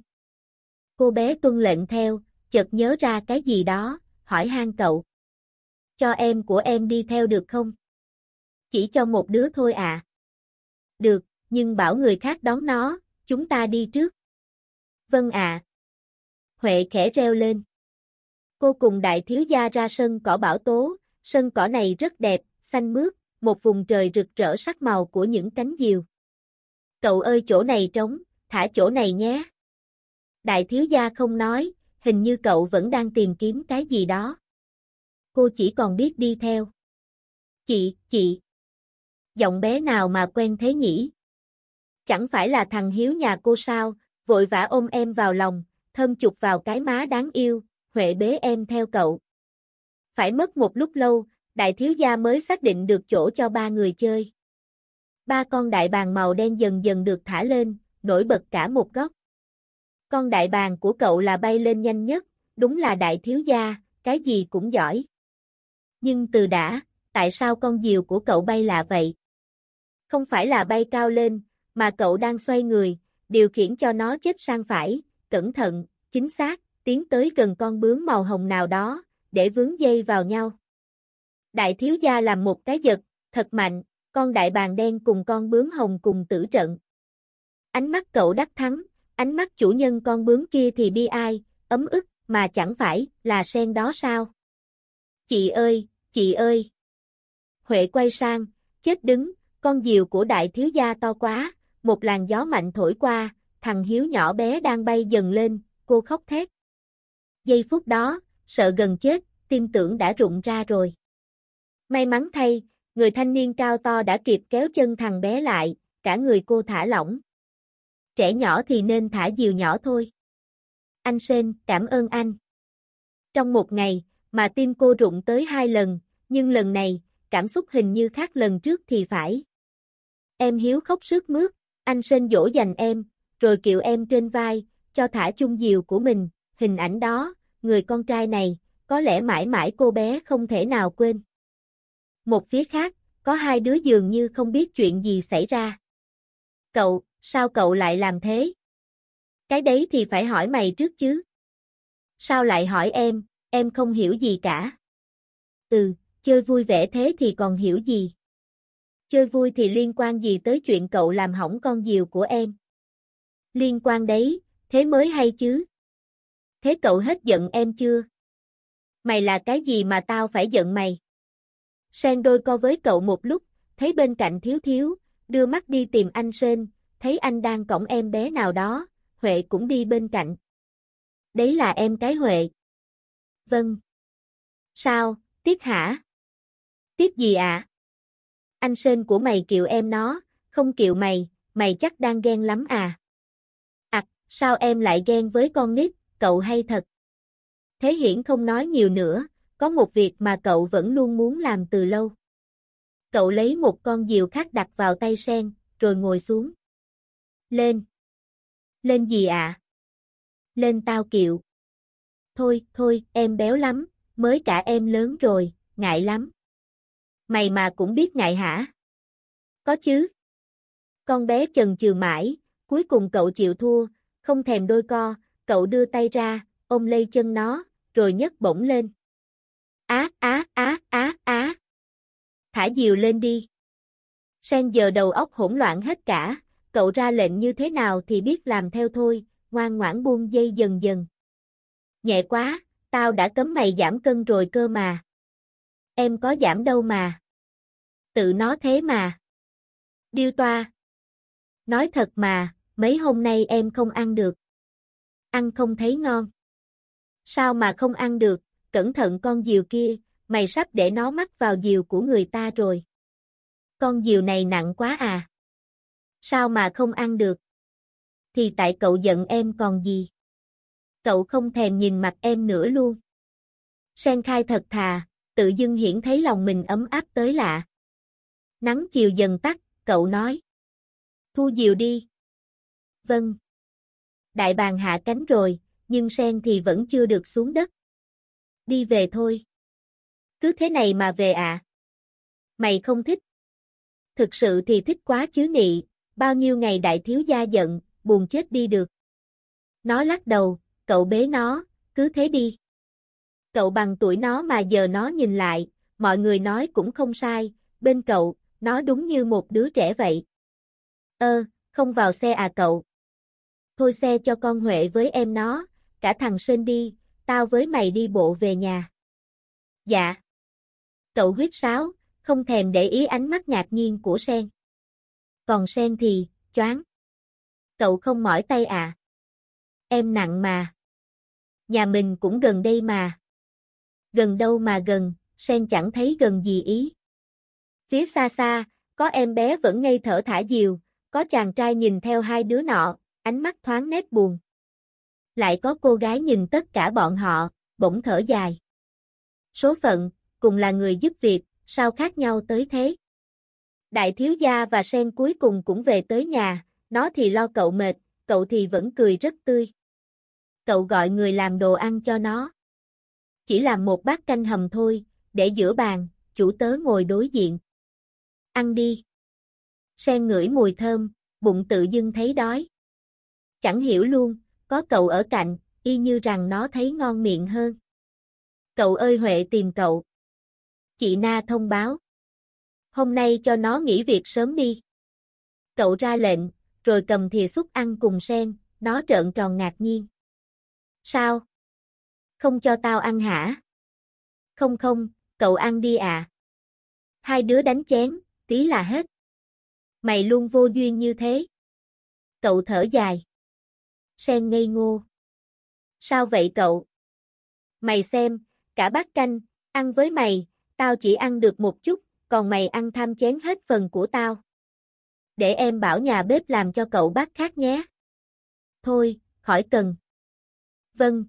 Cô bé tuân lệnh theo, chợt nhớ ra cái gì đó, hỏi han cậu. Cho em của em đi theo được không? Chỉ cho một đứa thôi à? Được, nhưng bảo người khác đón nó, chúng ta đi trước. Vâng ạ. À. Huệ khẽ reo lên. Cô cùng đại thiếu gia ra sân cỏ bảo tố, sân cỏ này rất đẹp, xanh mướt, một vùng trời rực rỡ sắc màu của những cánh diều. Cậu ơi chỗ này trống, thả chỗ này nhé. Đại thiếu gia không nói, hình như cậu vẫn đang tìm kiếm cái gì đó. Cô chỉ còn biết đi theo. Chị, chị. Giọng bé nào mà quen thế nhỉ? Chẳng phải là thằng Hiếu nhà cô sao, vội vã ôm em vào lòng, thơm chụp vào cái má đáng yêu, Huệ bế em theo cậu. Phải mất một lúc lâu, đại thiếu gia mới xác định được chỗ cho ba người chơi. Ba con đại bàng màu đen dần dần được thả lên, nổi bật cả một góc. Con đại bàng của cậu là bay lên nhanh nhất, đúng là đại thiếu gia, cái gì cũng giỏi. Nhưng từ đã, tại sao con diều của cậu bay lạ vậy? Không phải là bay cao lên, mà cậu đang xoay người, điều khiển cho nó chết sang phải, cẩn thận, chính xác, tiến tới gần con bướm màu hồng nào đó, để vướng dây vào nhau. Đại thiếu gia làm một cái giật, thật mạnh, con đại bàng đen cùng con bướm hồng cùng tử trận. Ánh mắt cậu đắc thắng, ánh mắt chủ nhân con bướm kia thì bi ai, ấm ức, mà chẳng phải là sen đó sao? Chị ơi, chị ơi! Huệ quay sang, chết đứng, con diều của đại thiếu gia to quá, một làn gió mạnh thổi qua, thằng Hiếu nhỏ bé đang bay dần lên, cô khóc thét. Giây phút đó, sợ gần chết, tim tưởng đã rụng ra rồi. May mắn thay, người thanh niên cao to đã kịp kéo chân thằng bé lại, cả người cô thả lỏng. Trẻ nhỏ thì nên thả diều nhỏ thôi. Anh Sên, cảm ơn anh. Trong một ngày, mà tim cô rụng tới hai lần, nhưng lần này, cảm xúc hình như khác lần trước thì phải. Em Hiếu khóc sướt mướt, anh Sên dỗ dành em, rồi kiệu em trên vai, cho thả chung diều của mình, hình ảnh đó, người con trai này, có lẽ mãi mãi cô bé không thể nào quên. Một phía khác, có hai đứa dường như không biết chuyện gì xảy ra. Cậu, sao cậu lại làm thế? Cái đấy thì phải hỏi mày trước chứ. Sao lại hỏi em, em không hiểu gì cả. Ừ, chơi vui vẻ thế thì còn hiểu gì. Chơi vui thì liên quan gì tới chuyện cậu làm hỏng con diều của em? Liên quan đấy, thế mới hay chứ. Thế cậu hết giận em chưa? Mày là cái gì mà tao phải giận mày? Sen đôi co với cậu một lúc, thấy bên cạnh Thiếu Thiếu, đưa mắt đi tìm anh Sên, thấy anh đang cõng em bé nào đó, Huệ cũng đi bên cạnh. Đấy là em cái Huệ. Vâng. Sao, tiếc hả? Tiếc gì ạ? À? Anh Sên của mày kiệu em nó, không kiệu mày, mày chắc đang ghen lắm à? À, sao em lại ghen với con nít, cậu hay thật. Thế Hiển không nói nhiều nữa, có một việc mà cậu vẫn luôn muốn làm từ lâu. Cậu lấy một con diều khác đặt vào tay Sen, rồi ngồi xuống. Lên. Lên gì ạ? À? Lên tao kiệu. Thôi, thôi, em béo lắm, mới cả em lớn rồi, ngại lắm. Mày mà cũng biết ngại hả? Có chứ. Con bé chần chừ mãi, cuối cùng cậu chịu thua, không thèm đôi co, cậu đưa tay ra, ôm lấy chân nó, rồi nhấc bổng lên. Á, á, á, á, á. Thả diều lên đi. Sen giờ đầu óc hỗn loạn hết cả, cậu ra lệnh như thế nào thì biết làm theo thôi, ngoan ngoãn buông dây dần dần. Nhẹ quá, tao đã cấm mày giảm cân rồi cơ mà. Em có giảm đâu mà. Tự nó thế mà. Điêu toa. Nói thật mà, mấy hôm nay em không ăn được. Ăn không thấy ngon. Sao mà không ăn được, cẩn thận con diều kia, mày sắp để nó mắc vào diều của người ta rồi. Con diều này nặng quá à. Sao mà không ăn được? Thì tại cậu giận em còn gì. Cậu không thèm nhìn mặt em nữa luôn. Sen khai thật thà, tự dưng Hiển thấy lòng mình ấm áp tới lạ. Nắng chiều dần tắt, cậu nói. Thu diều đi. Vâng. Đại bàng hạ cánh rồi, nhưng Sen thì vẫn chưa được xuống đất. Đi về thôi. Cứ thế này mà về à? Mày không thích? Thực sự thì thích quá chứ Nị, bao nhiêu ngày đại thiếu gia giận, buồn chết đi được. Nó lắc đầu, cậu bế nó, cứ thế đi. Cậu bằng tuổi nó mà giờ nó nhìn lại, mọi người nói cũng không sai, bên cậu, nó đúng như một đứa trẻ vậy. Ơ, không vào xe à cậu? Thôi xe cho con Huệ với em nó, cả thằng Sên đi, tao với mày đi bộ về nhà. Dạ. Cậu huýt sáo, không thèm để ý ánh mắt ngạc nhiên của Sen. Còn Sen thì, choáng. Cậu không mỏi tay à? Em nặng mà. Nhà mình cũng gần đây mà. Gần đâu mà gần, Sen chẳng thấy gần gì ý. Phía xa xa, có em bé vẫn ngây thở thả diều, có chàng trai nhìn theo hai đứa nọ, ánh mắt thoáng nét buồn. Lại có cô gái nhìn tất cả bọn họ, bỗng thở dài. Số phận, cùng là người giúp việc, sao khác nhau tới thế? Đại thiếu gia và Sen cuối cùng cũng về tới nhà, nó thì lo cậu mệt, cậu thì vẫn cười rất tươi. Cậu gọi người làm đồ ăn cho nó. Chỉ làm một bát canh hầm thôi, để giữa bàn, chủ tớ ngồi đối diện. Ăn đi. Sen ngửi mùi thơm, bụng tự dưng thấy đói. Chẳng hiểu luôn, có cậu ở cạnh, y như rằng nó thấy ngon miệng hơn. Cậu ơi Huệ tìm cậu. Chị Na thông báo. Hôm nay cho nó nghỉ việc sớm đi. Cậu ra lệnh, rồi cầm thìa xúc ăn cùng Sen, nó trợn tròn ngạc nhiên. Sao? Không cho tao ăn hả? Không không, cậu ăn đi à. Hai đứa đánh chén, tí là hết. Mày luôn vô duyên như thế. Cậu thở dài. Sen ngây ngô. Sao vậy cậu? Mày xem, cả bát canh, ăn với mày, tao chỉ ăn được một chút, còn mày ăn tham chén hết phần của tao. Để em bảo nhà bếp làm cho cậu bát khác nhé. Thôi, khỏi cần. Vâng.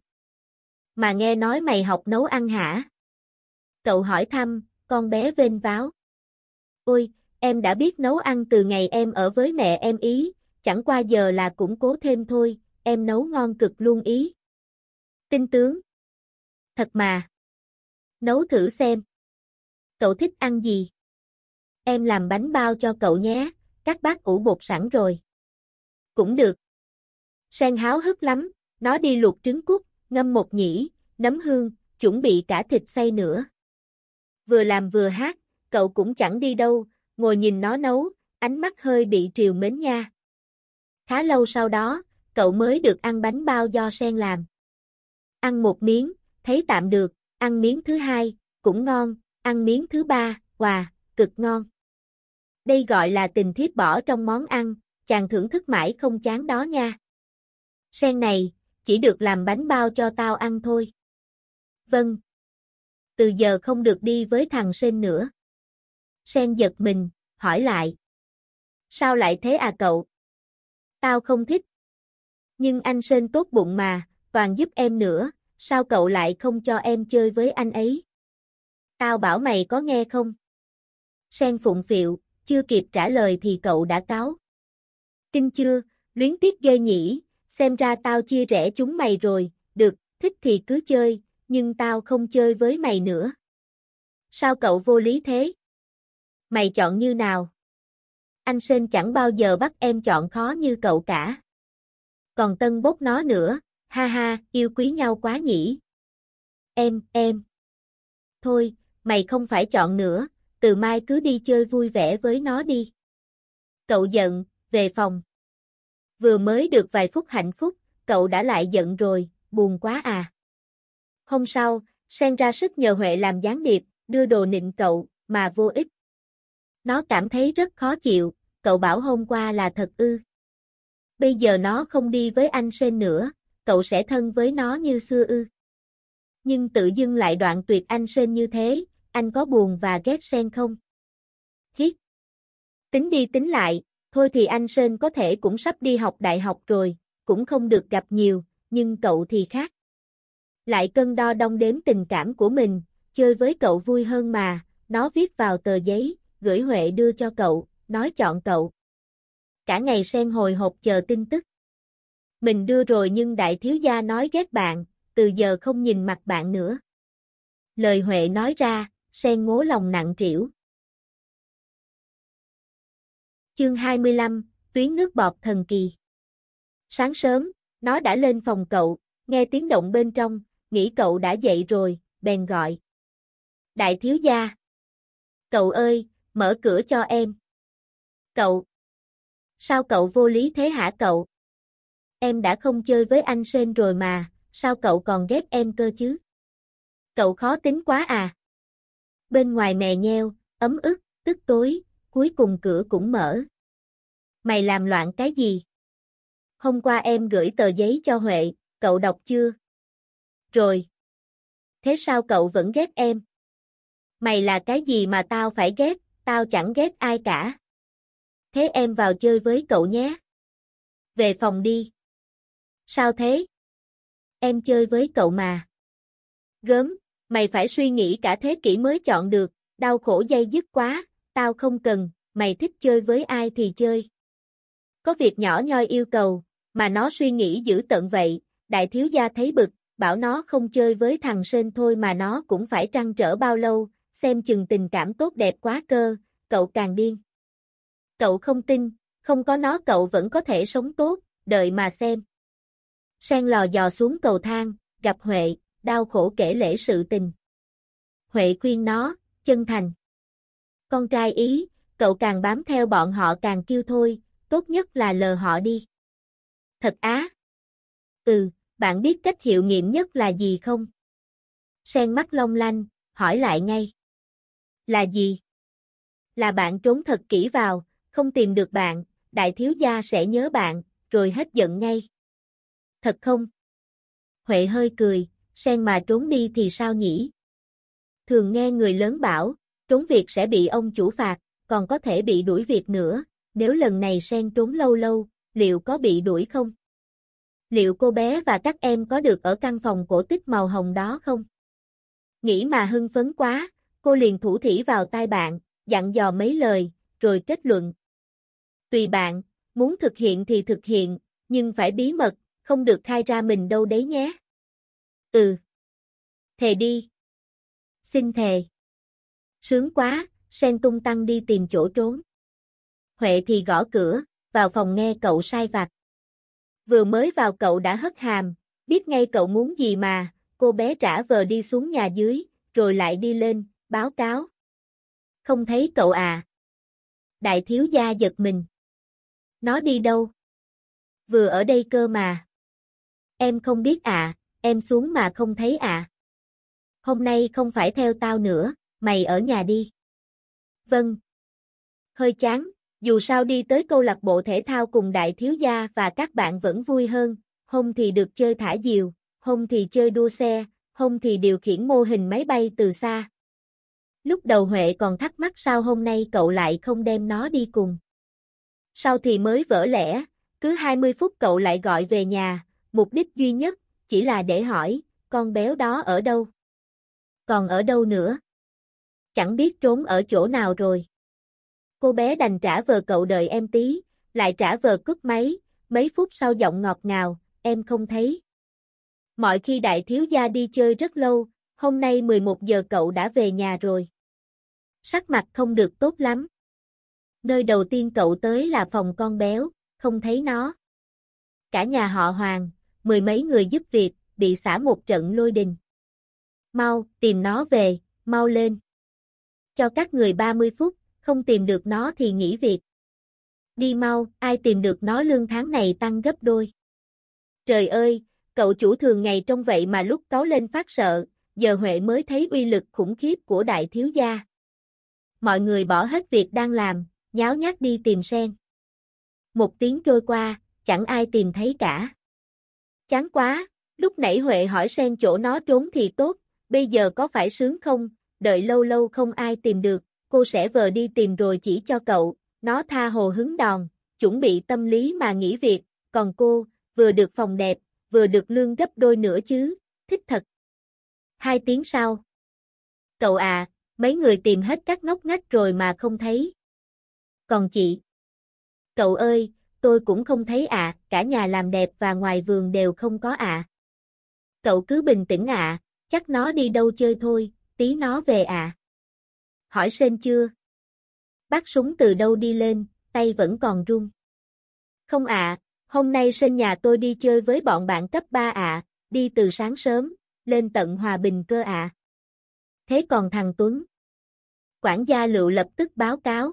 Mà nghe nói mày học nấu ăn hả? Cậu hỏi thăm, con bé vênh váo. Ôi, em đã biết nấu ăn từ ngày em ở với mẹ em ý, chẳng qua giờ là củng cố thêm thôi, em nấu ngon cực luôn ý. Tinh tướng. Thật mà. Nấu thử xem. Cậu thích ăn gì? Em làm bánh bao cho cậu nhé, các bác ủ bột sẵn rồi. Cũng được. Sen háo hức lắm, nó đi luộc trứng cút, ngâm một nhĩ, nấm hương, chuẩn bị cả thịt xay nữa. Vừa làm vừa hát, cậu cũng chẳng đi đâu, ngồi nhìn nó nấu, ánh mắt hơi bị trìu mến nha. Khá lâu sau đó, cậu mới được ăn bánh bao do Sen làm. Ăn một miếng, thấy tạm được, ăn miếng thứ hai, cũng ngon, ăn miếng thứ ba, wow, cực ngon. Đây gọi là tình thiếp bỏ trong món ăn, chàng thưởng thức mãi không chán đó nha. Sen này, chỉ được làm bánh bao cho tao ăn thôi. Vâng. Từ giờ không được đi với thằng Sên nữa. Sen giật mình, hỏi lại. Sao lại thế à cậu? Tao không thích. Nhưng anh Sên tốt bụng mà, toàn giúp em nữa, sao cậu lại không cho em chơi với anh ấy? Tao bảo mày có nghe không? Sen phụng phịu, chưa kịp trả lời thì cậu đã cáu. Kinh chưa, luyến tiếc ghê nhỉ, xem ra tao chia rẽ chúng mày rồi, được, thích thì cứ chơi, nhưng tao không chơi với mày nữa. Sao cậu vô lý thế? Mày chọn như nào? Anh Sên chẳng bao giờ bắt em chọn khó như cậu cả. Còn tân bốc nó nữa, ha ha, yêu quý nhau quá nhỉ. Em, em. Thôi, mày không phải chọn nữa, từ mai cứ đi chơi vui vẻ với nó đi. Cậu giận, về phòng. Vừa mới được vài phút hạnh phúc, cậu đã lại giận rồi, buồn quá à. Hôm sau, Sen ra sức nhờ Huệ làm gián điệp, đưa đồ nịnh cậu, mà vô ích. Nó cảm thấy rất khó chịu, cậu bảo hôm qua là thật ư. Bây giờ nó không đi với anh Sên nữa, cậu sẽ thân với nó như xưa ư. Nhưng tự dưng lại đoạn tuyệt anh Sên như thế, anh có buồn và ghét Sen không? Hít. Tính đi tính lại, thôi thì anh Sên có thể cũng sắp đi học đại học rồi, cũng không được gặp nhiều, nhưng cậu thì khác. Lại cân đo đong đếm tình cảm của mình, chơi với cậu vui hơn mà, nó viết vào tờ giấy, gửi Huệ đưa cho cậu, nói chọn cậu. Cả ngày Sen hồi hộp chờ tin tức. Mình đưa rồi nhưng đại thiếu gia nói ghét bạn, từ giờ không nhìn mặt bạn nữa. Lời Huệ nói ra, Sen ngố lòng nặng trĩu. Chương hai mươi lăm, tuyến nước bọt thần kỳ. Sáng sớm, nó đã lên phòng cậu, nghe tiếng động bên trong, nghĩ cậu đã dậy rồi, bèn gọi. Đại thiếu gia. Cậu ơi, mở cửa cho em. Cậu. Sao cậu vô lý thế hả cậu? Em đã không chơi với anh Sên rồi mà, sao cậu còn ghét em cơ chứ? Cậu khó tính quá à? Bên ngoài mè nheo, ấm ức, tức tối, cuối cùng cửa cũng mở. Mày làm loạn cái gì? Hôm qua em gửi tờ giấy cho Huệ, cậu đọc chưa? Rồi. Thế sao cậu vẫn ghét em? Mày là cái gì mà tao phải ghét, tao chẳng ghét ai cả. Thế em vào chơi với cậu nhé. Về phòng đi. Sao thế? Em chơi với cậu mà. Gớm, mày phải suy nghĩ cả thế kỷ mới chọn được, đau khổ dây dứt quá, tao không cần, mày thích chơi với ai thì chơi. Có việc nhỏ nhoi yêu cầu, mà nó suy nghĩ dữ tợn vậy, đại thiếu gia thấy bực, bảo nó không chơi với thằng Sên thôi mà nó cũng phải trăn trở bao lâu, xem chừng tình cảm tốt đẹp quá cơ, cậu càng điên. Cậu không tin, không có nó cậu vẫn có thể sống tốt, đợi mà xem. Sen lò dò xuống cầu thang, gặp Huệ, đau khổ kể lể sự tình. Huệ khuyên nó, chân thành. Con trai ý, cậu càng bám theo bọn họ càng kêu thôi, tốt nhất là lờ họ đi. Thật á? Ừ, bạn biết cách hiệu nghiệm nhất là gì không? Sen mắt long lanh, hỏi lại ngay. Là gì? Là bạn trốn thật kỹ vào, không tìm được bạn, đại thiếu gia sẽ nhớ bạn, rồi hết giận ngay. Thật không? Huệ hơi cười, Sen mà trốn đi thì sao nhỉ? Thường nghe người lớn bảo, trốn việc sẽ bị ông chủ phạt, còn có thể bị đuổi việc nữa, nếu lần này Sen trốn lâu lâu, liệu có bị đuổi không? Liệu cô bé và các em có được ở căn phòng cổ tích màu hồng đó không? Nghĩ mà hưng phấn quá, cô liền thủ thỉ vào tai bạn, dặn dò mấy lời, rồi kết luận. Tùy bạn, muốn thực hiện thì thực hiện, nhưng phải bí mật, không được khai ra mình đâu đấy nhé. Ừ. Thề đi. Xin thề. Sướng quá, Sen tung tăng đi tìm chỗ trốn. Huệ thì gõ cửa, vào phòng nghe cậu sai vặt. Vừa mới vào cậu đã hất hàm, biết ngay cậu muốn gì mà, cô bé trả vờ đi xuống nhà dưới, rồi lại đi lên, báo cáo. Không thấy cậu à? Đại thiếu gia giật mình. Nó đi đâu? Vừa ở đây cơ mà. Em không biết à, em xuống mà không thấy à. Hôm nay không phải theo tao nữa, mày ở nhà đi. Vâng. Hơi chán, dù sao đi tới câu lạc bộ thể thao cùng đại thiếu gia và các bạn vẫn vui hơn, hôm thì được chơi thả diều, hôm thì chơi đua xe, hôm thì điều khiển mô hình máy bay từ xa. Lúc đầu Huệ còn thắc mắc sao hôm nay cậu lại không đem nó đi cùng. Sau thì mới vỡ lẽ, cứ hai mươi phút cậu lại gọi về nhà, mục đích duy nhất, chỉ là để hỏi, con béo đó ở đâu? Còn ở đâu nữa? Chẳng biết trốn ở chỗ nào rồi. Cô bé đành trả vờ cậu đợi em tí, lại trả vờ cúp máy, mấy phút sau giọng ngọt ngào, em không thấy. Mọi khi đại thiếu gia đi chơi rất lâu, hôm nay mười một giờ cậu đã về nhà rồi. Sắc mặt không được tốt lắm. Nơi đầu tiên cậu tới là phòng con béo, không thấy nó. Cả nhà họ Hoàng, mười mấy người giúp việc, bị xả một trận lôi đình. Mau, tìm nó về, mau lên. Cho các người ba mươi phút, không tìm được nó thì nghỉ việc. Đi mau, ai tìm được nó lương tháng này tăng gấp đôi. Trời ơi, cậu chủ thường ngày trông vậy mà lúc cáu lên phát sợ, giờ Huệ mới thấy uy lực khủng khiếp của đại thiếu gia. Mọi người bỏ hết việc đang làm, nháo nhác đi tìm Sen. Một tiếng trôi qua, chẳng ai tìm thấy cả. Chán quá, lúc nãy Huệ hỏi Sen chỗ nó trốn thì tốt, bây giờ có phải sướng không, đợi lâu lâu không ai tìm được, cô sẽ vờ đi tìm rồi chỉ cho cậu, nó tha hồ hứng đòn, chuẩn bị tâm lý mà nghỉ việc, còn cô, vừa được phòng đẹp, vừa được lương gấp đôi nữa chứ, thích thật. Hai tiếng sau. Cậu à, mấy người tìm hết các ngóc ngách rồi mà không thấy. Còn chị. Cậu ơi, tôi cũng không thấy ạ, cả nhà làm đẹp và ngoài vườn đều không có ạ. Cậu cứ bình tĩnh ạ, chắc nó đi đâu chơi thôi, tí nó về ạ. Hỏi Sên chưa? Bác súng từ đâu đi lên, tay vẫn còn run. Không ạ, hôm nay Sên nhà tôi đi chơi với bọn bạn cấp ba ạ, đi từ sáng sớm, lên tận Hòa Bình cơ ạ. Thế còn thằng Tuấn? Quản gia Lựu lập tức báo cáo.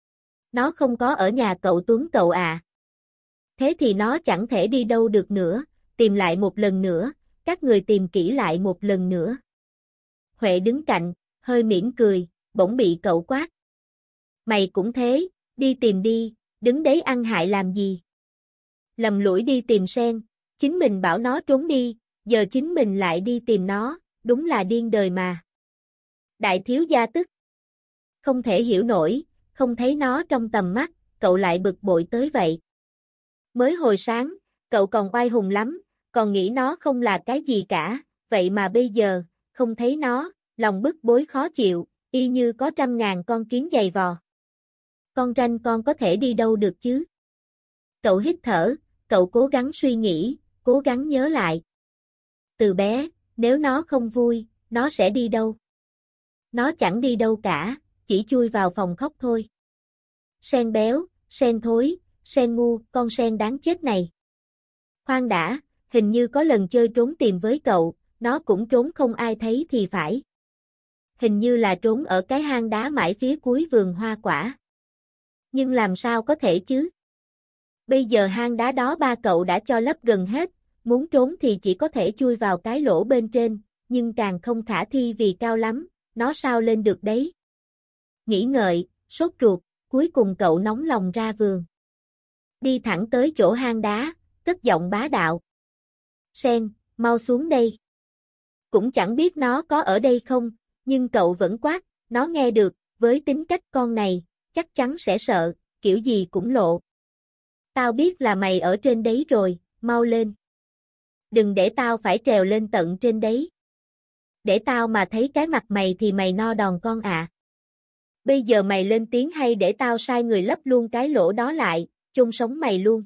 Nó không có ở nhà cậu Tuấn cậu ạ. Thế thì nó chẳng thể đi đâu được nữa, tìm lại một lần nữa, các người tìm kỹ lại một lần nữa. Huệ đứng cạnh, hơi mỉm cười, bỗng bị cậu quát. Mày cũng thế, đi tìm đi, đứng đấy ăn hại làm gì? Lầm lũi đi tìm Sen, chính mình bảo nó trốn đi, giờ chính mình lại đi tìm nó, đúng là điên đời mà. Đại thiếu gia tức. Không thể hiểu nổi, không thấy nó trong tầm mắt, cậu lại bực bội tới vậy. Mới hồi sáng, cậu còn oai hùng lắm, còn nghĩ nó không là cái gì cả, vậy mà bây giờ, không thấy nó, lòng bức bối khó chịu, y như có trăm ngàn con kiến giày vò. Con ranh con có thể đi đâu được chứ? Cậu hít thở, cậu cố gắng suy nghĩ, cố gắng nhớ lại. Từ bé, nếu nó không vui, nó sẽ đi đâu? Nó chẳng đi đâu cả, chỉ chui vào phòng khóc thôi. Sen béo, Sen thối, Sen ngu, con Sen đáng chết này. Khoan đã, hình như có lần chơi trốn tìm với cậu, nó cũng trốn không ai thấy thì phải. Hình như là trốn ở cái hang đá mãi phía cuối vườn hoa quả. Nhưng làm sao có thể chứ? Bây giờ hang đá đó ba cậu đã cho lấp gần hết, muốn trốn thì chỉ có thể chui vào cái lỗ bên trên, nhưng càng không khả thi vì cao lắm, nó sao lên được đấy. Nghĩ ngợi, sốt ruột, cuối cùng cậu nóng lòng ra vườn. Đi thẳng tới chỗ hang đá, cất giọng bá đạo. Sen, mau xuống đây. Cũng chẳng biết nó có ở đây không, nhưng cậu vẫn quát, nó nghe được, với tính cách con này, chắc chắn sẽ sợ, kiểu gì cũng lộ. Tao biết là mày ở trên đấy rồi, mau lên. Đừng để tao phải trèo lên tận trên đấy. Để tao mà thấy cái mặt mày thì mày no đòn con ạ. À. Bây giờ mày lên tiếng hay để tao sai người lấp luôn cái lỗ đó lại, chôn sống mày luôn.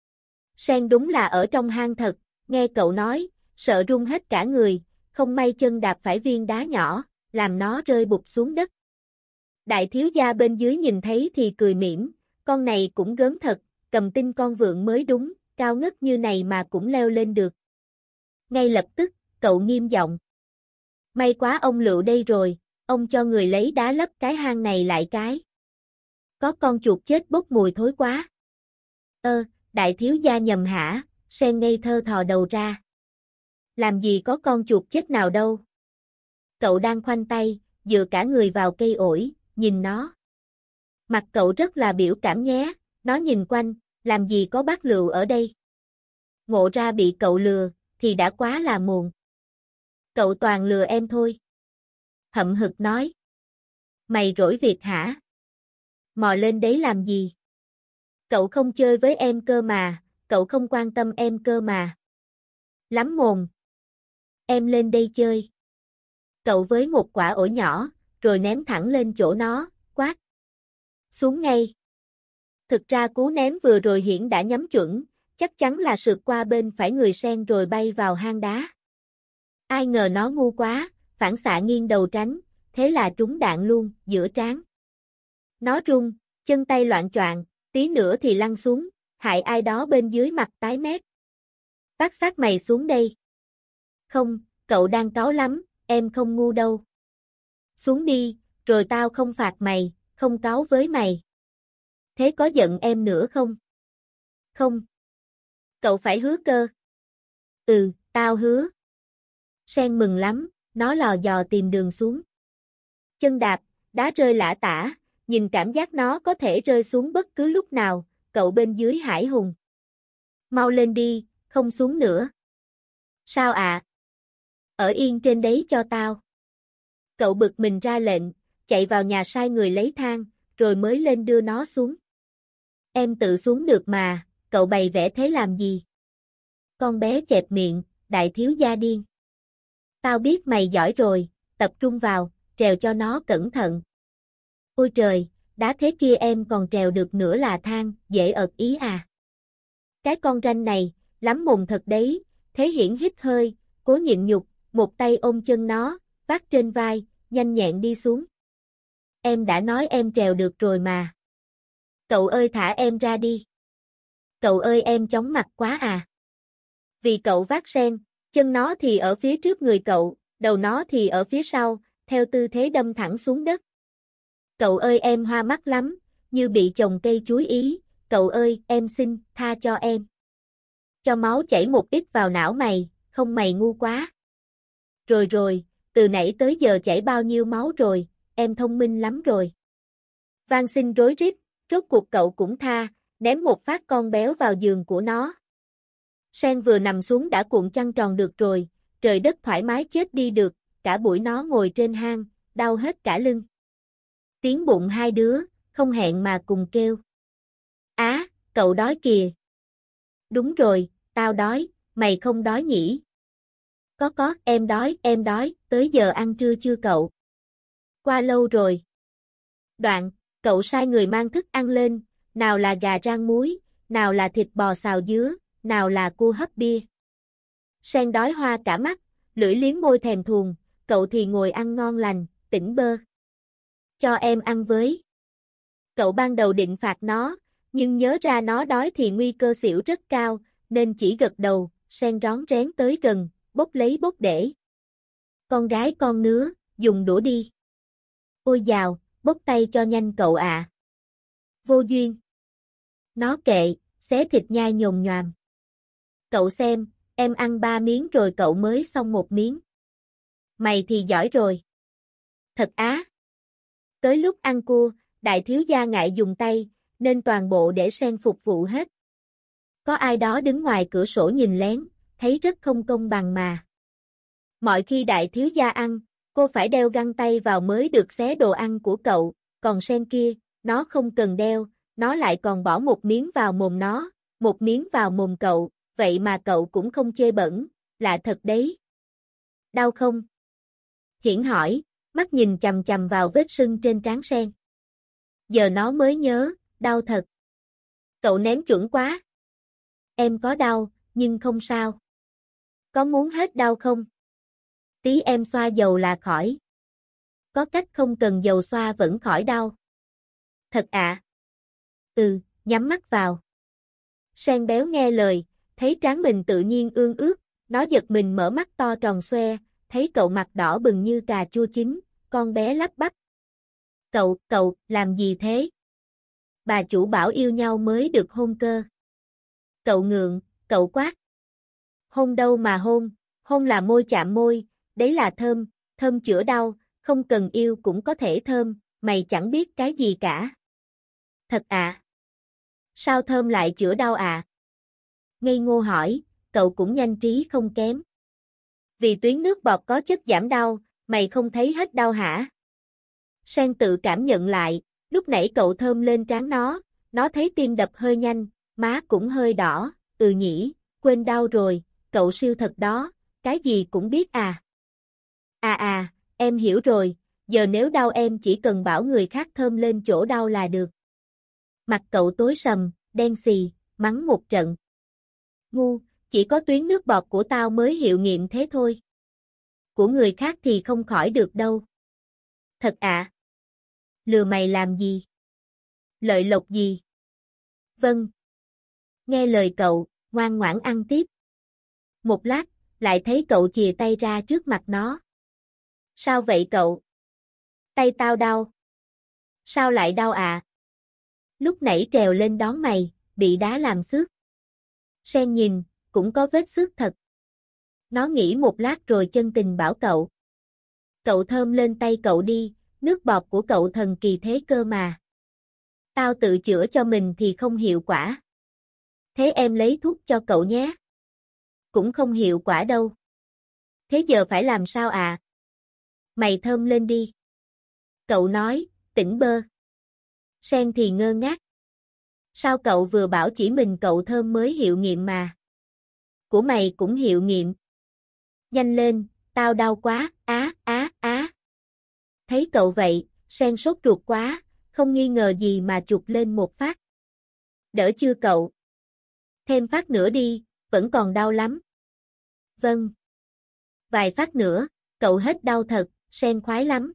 Sen đúng là ở trong hang thật, nghe cậu nói, sợ run hết cả người, không may chân đạp phải viên đá nhỏ, làm nó rơi bụp xuống đất. Đại thiếu gia bên dưới nhìn thấy thì cười mỉm, con này cũng gớm thật, cầm tinh con vượn mới đúng, cao ngất như này mà cũng leo lên được. Ngay lập tức, cậu nghiêm giọng. May quá ông Lựu đây rồi, ông cho người lấy đá lấp cái hang này lại cái. Có con chuột chết bốc mùi thối quá. Ơ, đại thiếu gia nhầm hả, Sen ngây thơ thò đầu ra. Làm gì có con chuột chết nào đâu. Cậu đang khoanh tay, dựa cả người vào cây ổi, nhìn nó. Mặt cậu rất là biểu cảm nhé, nó nhìn quanh, làm gì có bác Lựu ở đây. Ngộ ra bị cậu lừa, thì đã quá là muộn. Cậu toàn lừa em thôi. Hậm hực nói. Mày rỗi việc hả? Mò lên đấy làm gì? Cậu không chơi với em cơ mà, cậu không quan tâm em cơ mà. Lắm mồm. Em lên đây chơi. Cậu với một quả ổi nhỏ, rồi ném thẳng lên chỗ nó, quát. Xuống ngay. Thực ra cú ném vừa rồi Hiển đã nhắm chuẩn, chắc chắn là sượt qua bên phải người Sen rồi bay vào hang đá. Ai ngờ nó ngu quá, phản xạ nghiêng đầu tránh, thế là trúng đạn luôn, giữa trán. Nó run, chân tay loạng choạng, tí nữa thì lăn xuống, hại ai đó bên dưới mặt tái mét. Vác xác mày xuống đây. Không, cậu đang cáu lắm, em không ngu đâu. Xuống đi, rồi tao không phạt mày, không cáu với mày. Thế có giận em nữa không? Không. Cậu phải hứa cơ. Ừ, tao hứa. Sen mừng lắm, nó lò dò tìm đường xuống. Chân đạp, đá rơi lả tả, nhìn cảm giác nó có thể rơi xuống bất cứ lúc nào, cậu bên dưới hải hùng. Mau lên đi, không xuống nữa. Sao ạ? À? Ở yên trên đấy cho tao. Cậu bực mình ra lệnh, chạy vào nhà sai người lấy thang, rồi mới lên đưa nó xuống. Em tự xuống được mà, cậu bày vẽ thế làm gì? Con bé chẹp miệng, đại thiếu gia điên. Tao biết mày giỏi rồi, tập trung vào, trèo cho nó cẩn thận. Ôi trời, đá thế kia em còn trèo được nữa là thang, dễ ợt ý à. cái con ranh này, lắm mồm thật đấy, Thế Hiển hít hơi, cố nhịn nhục, một tay ôm chân nó, vác trên vai, nhanh nhẹn đi xuống. Em đã nói em trèo được rồi mà. Cậu ơi thả em ra đi. Cậu ơi em chóng mặt quá à. Vì cậu vác sen, chân nó thì ở phía trước người cậu, đầu nó thì ở phía sau, theo tư thế đâm thẳng xuống đất. Cậu ơi em hoa mắt lắm, như bị chồng cây chuối ý, cậu ơi em xin, tha cho em. Cho máu chảy một ít vào não mày, không mày ngu quá. Rồi rồi, từ nãy tới giờ chảy bao nhiêu máu rồi, em thông minh lắm rồi. Van xin rối rít, rốt cuộc cậu cũng tha, ném một phát con béo vào giường của nó. Sen vừa nằm xuống đã cuộn chăn tròn được rồi, trời đất thoải mái chết đi được, cả buổi nó ngồi trên hang, đau hết cả lưng. Tiếng bụng hai đứa, không hẹn mà cùng kêu. Á, cậu đói kìa. Đúng rồi, tao đói, mày không đói nhỉ? Có có, em đói, em đói, tới giờ ăn trưa chưa cậu? Qua lâu rồi. Đoạn, cậu sai người mang thức ăn lên, nào là gà rang muối, nào là thịt bò xào dứa, nào là cua hấp bia. Sen đói hoa cả mắt, lưỡi liếm môi thèm thuồng, cậu thì ngồi ăn ngon lành, tỉnh bơ. Cho em ăn với. Cậu ban đầu định phạt nó, nhưng nhớ ra nó đói thì nguy cơ xỉu rất cao, nên chỉ gật đầu, Sen rón rén tới gần, bốc lấy bốc để. Con gái con nứa, dùng đũa đi. Ôi dào, bốc tay cho nhanh cậu ạ. À. Vô duyên. Nó kệ, xé thịt nhai nhồm nhoàm. Cậu xem, em ăn ba miếng rồi cậu mới xong một miếng. Mày thì giỏi rồi. Thật á. Tới lúc ăn cua, đại thiếu gia ngại dùng tay, nên toàn bộ để Sen phục vụ hết. Có ai đó đứng ngoài cửa sổ nhìn lén, thấy rất không công bằng mà. Mọi khi đại thiếu gia ăn, cô phải đeo găng tay vào mới được xé đồ ăn của cậu, còn Sen kia, nó không cần đeo, nó lại còn bỏ một miếng vào mồm nó, một miếng vào mồm cậu, vậy mà cậu cũng không chê bẩn, lạ thật đấy. Đau không? Hiển hỏi, mắt nhìn chằm chằm vào vết sưng trên trán Sen. Giờ nó mới nhớ, đau thật. Cậu ném chuẩn quá. Em có đau, nhưng không sao. Có muốn hết đau không? Tí em xoa dầu là khỏi. Có cách không cần dầu xoa vẫn khỏi đau. Thật ạ? À? Ừ, nhắm mắt vào. Sen béo nghe lời, thấy trán mình tự nhiên ương ướt, nó giật mình mở mắt to tròn xoe, thấy cậu mặt đỏ bừng như cà chua chín, con bé lắp bắp. Cậu, cậu, làm gì thế? Bà chủ bảo yêu nhau mới được hôn cơ. Cậu ngượng, cậu quát. Hôn đâu mà hôn, hôn là môi chạm môi, đấy là thơm, thơm chữa đau, không cần yêu cũng có thể thơm, mày chẳng biết cái gì cả. Thật à? Sao thơm lại chữa đau à? Ngây ngô hỏi, cậu cũng nhanh trí không kém. Vì tuyến nước bọt có chất giảm đau, mày không thấy hết đau hả? Sen tự cảm nhận lại, lúc nãy cậu thơm lên trán nó, nó thấy tim đập hơi nhanh, má cũng hơi đỏ, ừ nhỉ, quên đau rồi, cậu siêu thật đó, cái gì cũng biết à. À à, em hiểu rồi, giờ nếu đau em chỉ cần bảo người khác thơm lên chỗ đau là được. Mặt cậu tối sầm, đen xì, mắng một trận. Ngu, chỉ có tuyến nước bọt của tao mới hiệu nghiệm thế thôi. Của người khác thì không khỏi được đâu. Thật ạ? À? Lừa mày làm gì? Lợi lộc gì? Vâng. Nghe lời cậu, ngoan ngoãn ăn tiếp. Một lát, lại thấy cậu chìa tay ra trước mặt nó. Sao vậy cậu? Tay tao đau. Sao lại đau à? Lúc nãy trèo lên đón mày, bị đá làm xước. Sen nhìn, cũng có vết xước thật. Nó nghĩ một lát rồi chân tình bảo cậu. Cậu thơm lên tay cậu đi, nước bọt của cậu thần kỳ thế cơ mà. Tao tự chữa cho mình thì không hiệu quả. Thế em lấy thuốc cho cậu nhé. Cũng không hiệu quả đâu. Thế giờ phải làm sao à? Mày thơm lên đi. Cậu nói, tỉnh bơ. Sen thì ngơ ngác. Sao cậu vừa bảo chỉ mình cậu thơm mới hiệu nghiệm mà? Của mày cũng hiệu nghiệm. Nhanh lên, tao đau quá, á, á, á. Thấy cậu vậy, Sen sốt ruột quá, không nghi ngờ gì mà chụp lên một phát. Đỡ chưa cậu? Thêm phát nữa đi, vẫn còn đau lắm. Vâng. Vài phát nữa, cậu hết đau thật, Sen khoái lắm.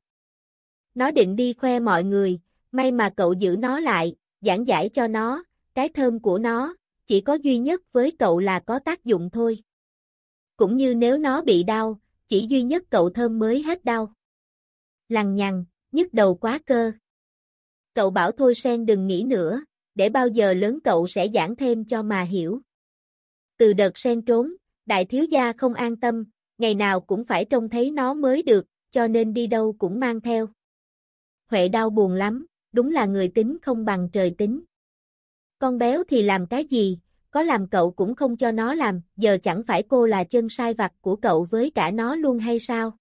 Nó định đi khoe mọi người, may mà cậu giữ nó lại, giảng giải cho nó, cái thơm của nó, chỉ có duy nhất với cậu là có tác dụng thôi. Cũng như nếu nó bị đau, chỉ duy nhất cậu thơm mới hết đau. Lằng nhằng, nhức đầu quá cơ. Cậu bảo thôi Sen đừng nghĩ nữa, để bao giờ lớn cậu sẽ giảng thêm cho mà hiểu. Từ đợt Sen trốn, đại thiếu gia không an tâm, ngày nào cũng phải trông thấy nó mới được, cho nên đi đâu cũng mang theo. Huệ đau buồn lắm, đúng là người tính không bằng trời tính. Con béo thì làm cái gì, có làm cậu cũng không cho nó làm, giờ chẳng phải cô là chân sai vặt của cậu với cả nó luôn hay sao?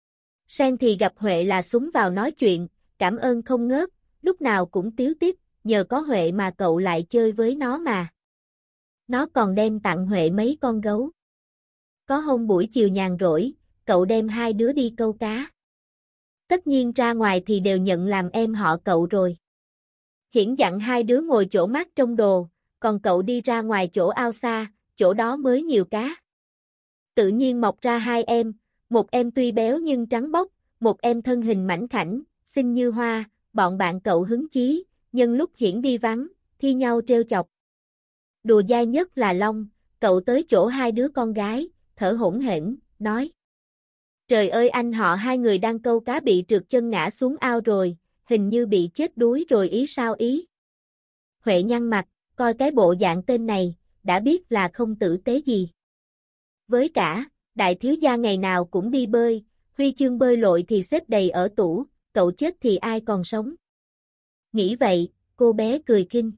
Sen thì gặp Huệ là súng vào nói chuyện, cảm ơn không ngớt, lúc nào cũng tíu tít, nhờ có Huệ mà cậu lại chơi với nó mà. Nó còn đem tặng Huệ mấy con gấu. Có hôm buổi chiều nhàn rỗi, cậu đem hai đứa đi câu cá. Tất nhiên ra ngoài thì đều nhận làm em họ cậu rồi. Hiển dặn hai đứa ngồi chỗ mát trong đồ, còn cậu đi ra ngoài chỗ ao xa, chỗ đó mới nhiều cá. Tự nhiên mọc ra hai em, một em tuy béo nhưng trắng bóc, một em thân hình mảnh khảnh, xinh như hoa, bọn bạn cậu hứng chí, nhân lúc Hiển đi vắng, thi nhau trêu chọc. Đùa dai nhất là Long, cậu tới chỗ hai đứa con gái, thở hổn hển, nói. Trời ơi anh họ hai người đang câu cá bị trượt chân ngã xuống ao rồi, hình như bị chết đuối rồi ý sao ý. Huệ nhăn mặt, coi cái bộ dạng tên này, đã biết là không tử tế gì. Với cả, đại thiếu gia ngày nào cũng đi bơi, huy chương bơi lội thì xếp đầy ở tủ, cậu chết thì ai còn sống. Nghĩ vậy, cô bé cười khinh.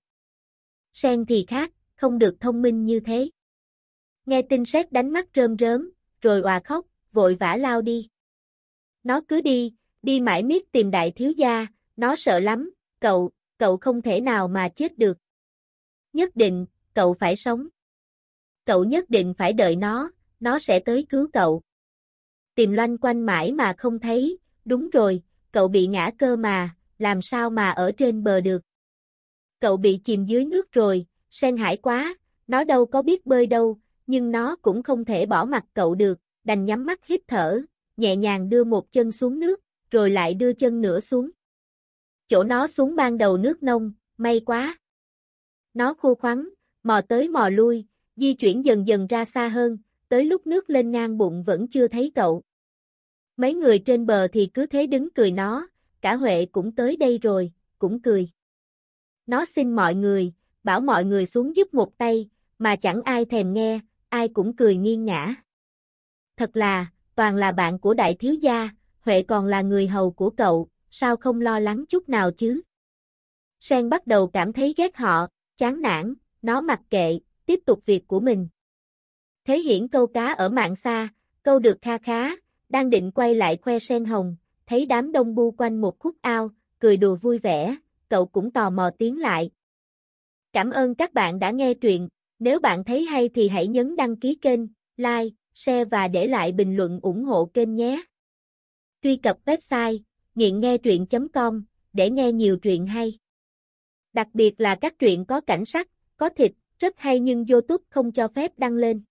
Sen thì khác, không được thông minh như thế. Nghe tin sét đánh mắt rơm rớm, rồi òa khóc, vội vã lao đi. Nó cứ đi, đi mãi miết tìm đại thiếu gia, nó sợ lắm, cậu, cậu không thể nào mà chết được. Nhất định, cậu phải sống. Cậu nhất định phải đợi nó, nó sẽ tới cứu cậu. Tìm loanh quanh mãi mà không thấy, đúng rồi, cậu bị ngã cơ mà, làm sao mà ở trên bờ được. Cậu bị chìm dưới nước rồi, Sen hãi quá, nó đâu có biết bơi đâu, nhưng nó cũng không thể bỏ mặc cậu được, đành nhắm mắt hít thở, nhẹ nhàng đưa một chân xuống nước, rồi lại đưa chân nữa xuống. Chỗ nó xuống ban đầu nước nông, may quá. Nó khô khoắn, mò tới mò lui, di chuyển dần dần ra xa hơn, tới lúc nước lên ngang bụng vẫn chưa thấy cậu. Mấy người trên bờ thì cứ thế đứng cười nó, cả Huệ cũng tới đây rồi, cũng cười. Nó xin mọi người, bảo mọi người xuống giúp một tay, mà chẳng ai thèm nghe, ai cũng cười nghiêng ngã. Thật là, toàn là bạn của đại thiếu gia, Huệ còn là người hầu của cậu, sao không lo lắng chút nào chứ? Sen bắt đầu cảm thấy ghét họ, chán nản, nó mặc kệ, tiếp tục việc của mình. Thế Hiển câu cá ở mạn xa, câu được kha khá, đang định quay lại khoe sen hồng, thấy đám đông bu quanh một khúc ao, cười đùa vui vẻ, cậu cũng tò mò tiến lại. Cảm ơn các bạn đã nghe truyện, nếu bạn thấy hay thì hãy nhấn đăng ký kênh, like, share và để lại bình luận ủng hộ kênh nhé. Truy cập website nghiện nghe truyện chấm com để nghe nhiều truyện hay. Đặc biệt là các truyện có cảnh sắc, có thịt, rất hay nhưng YouTube không cho phép đăng lên.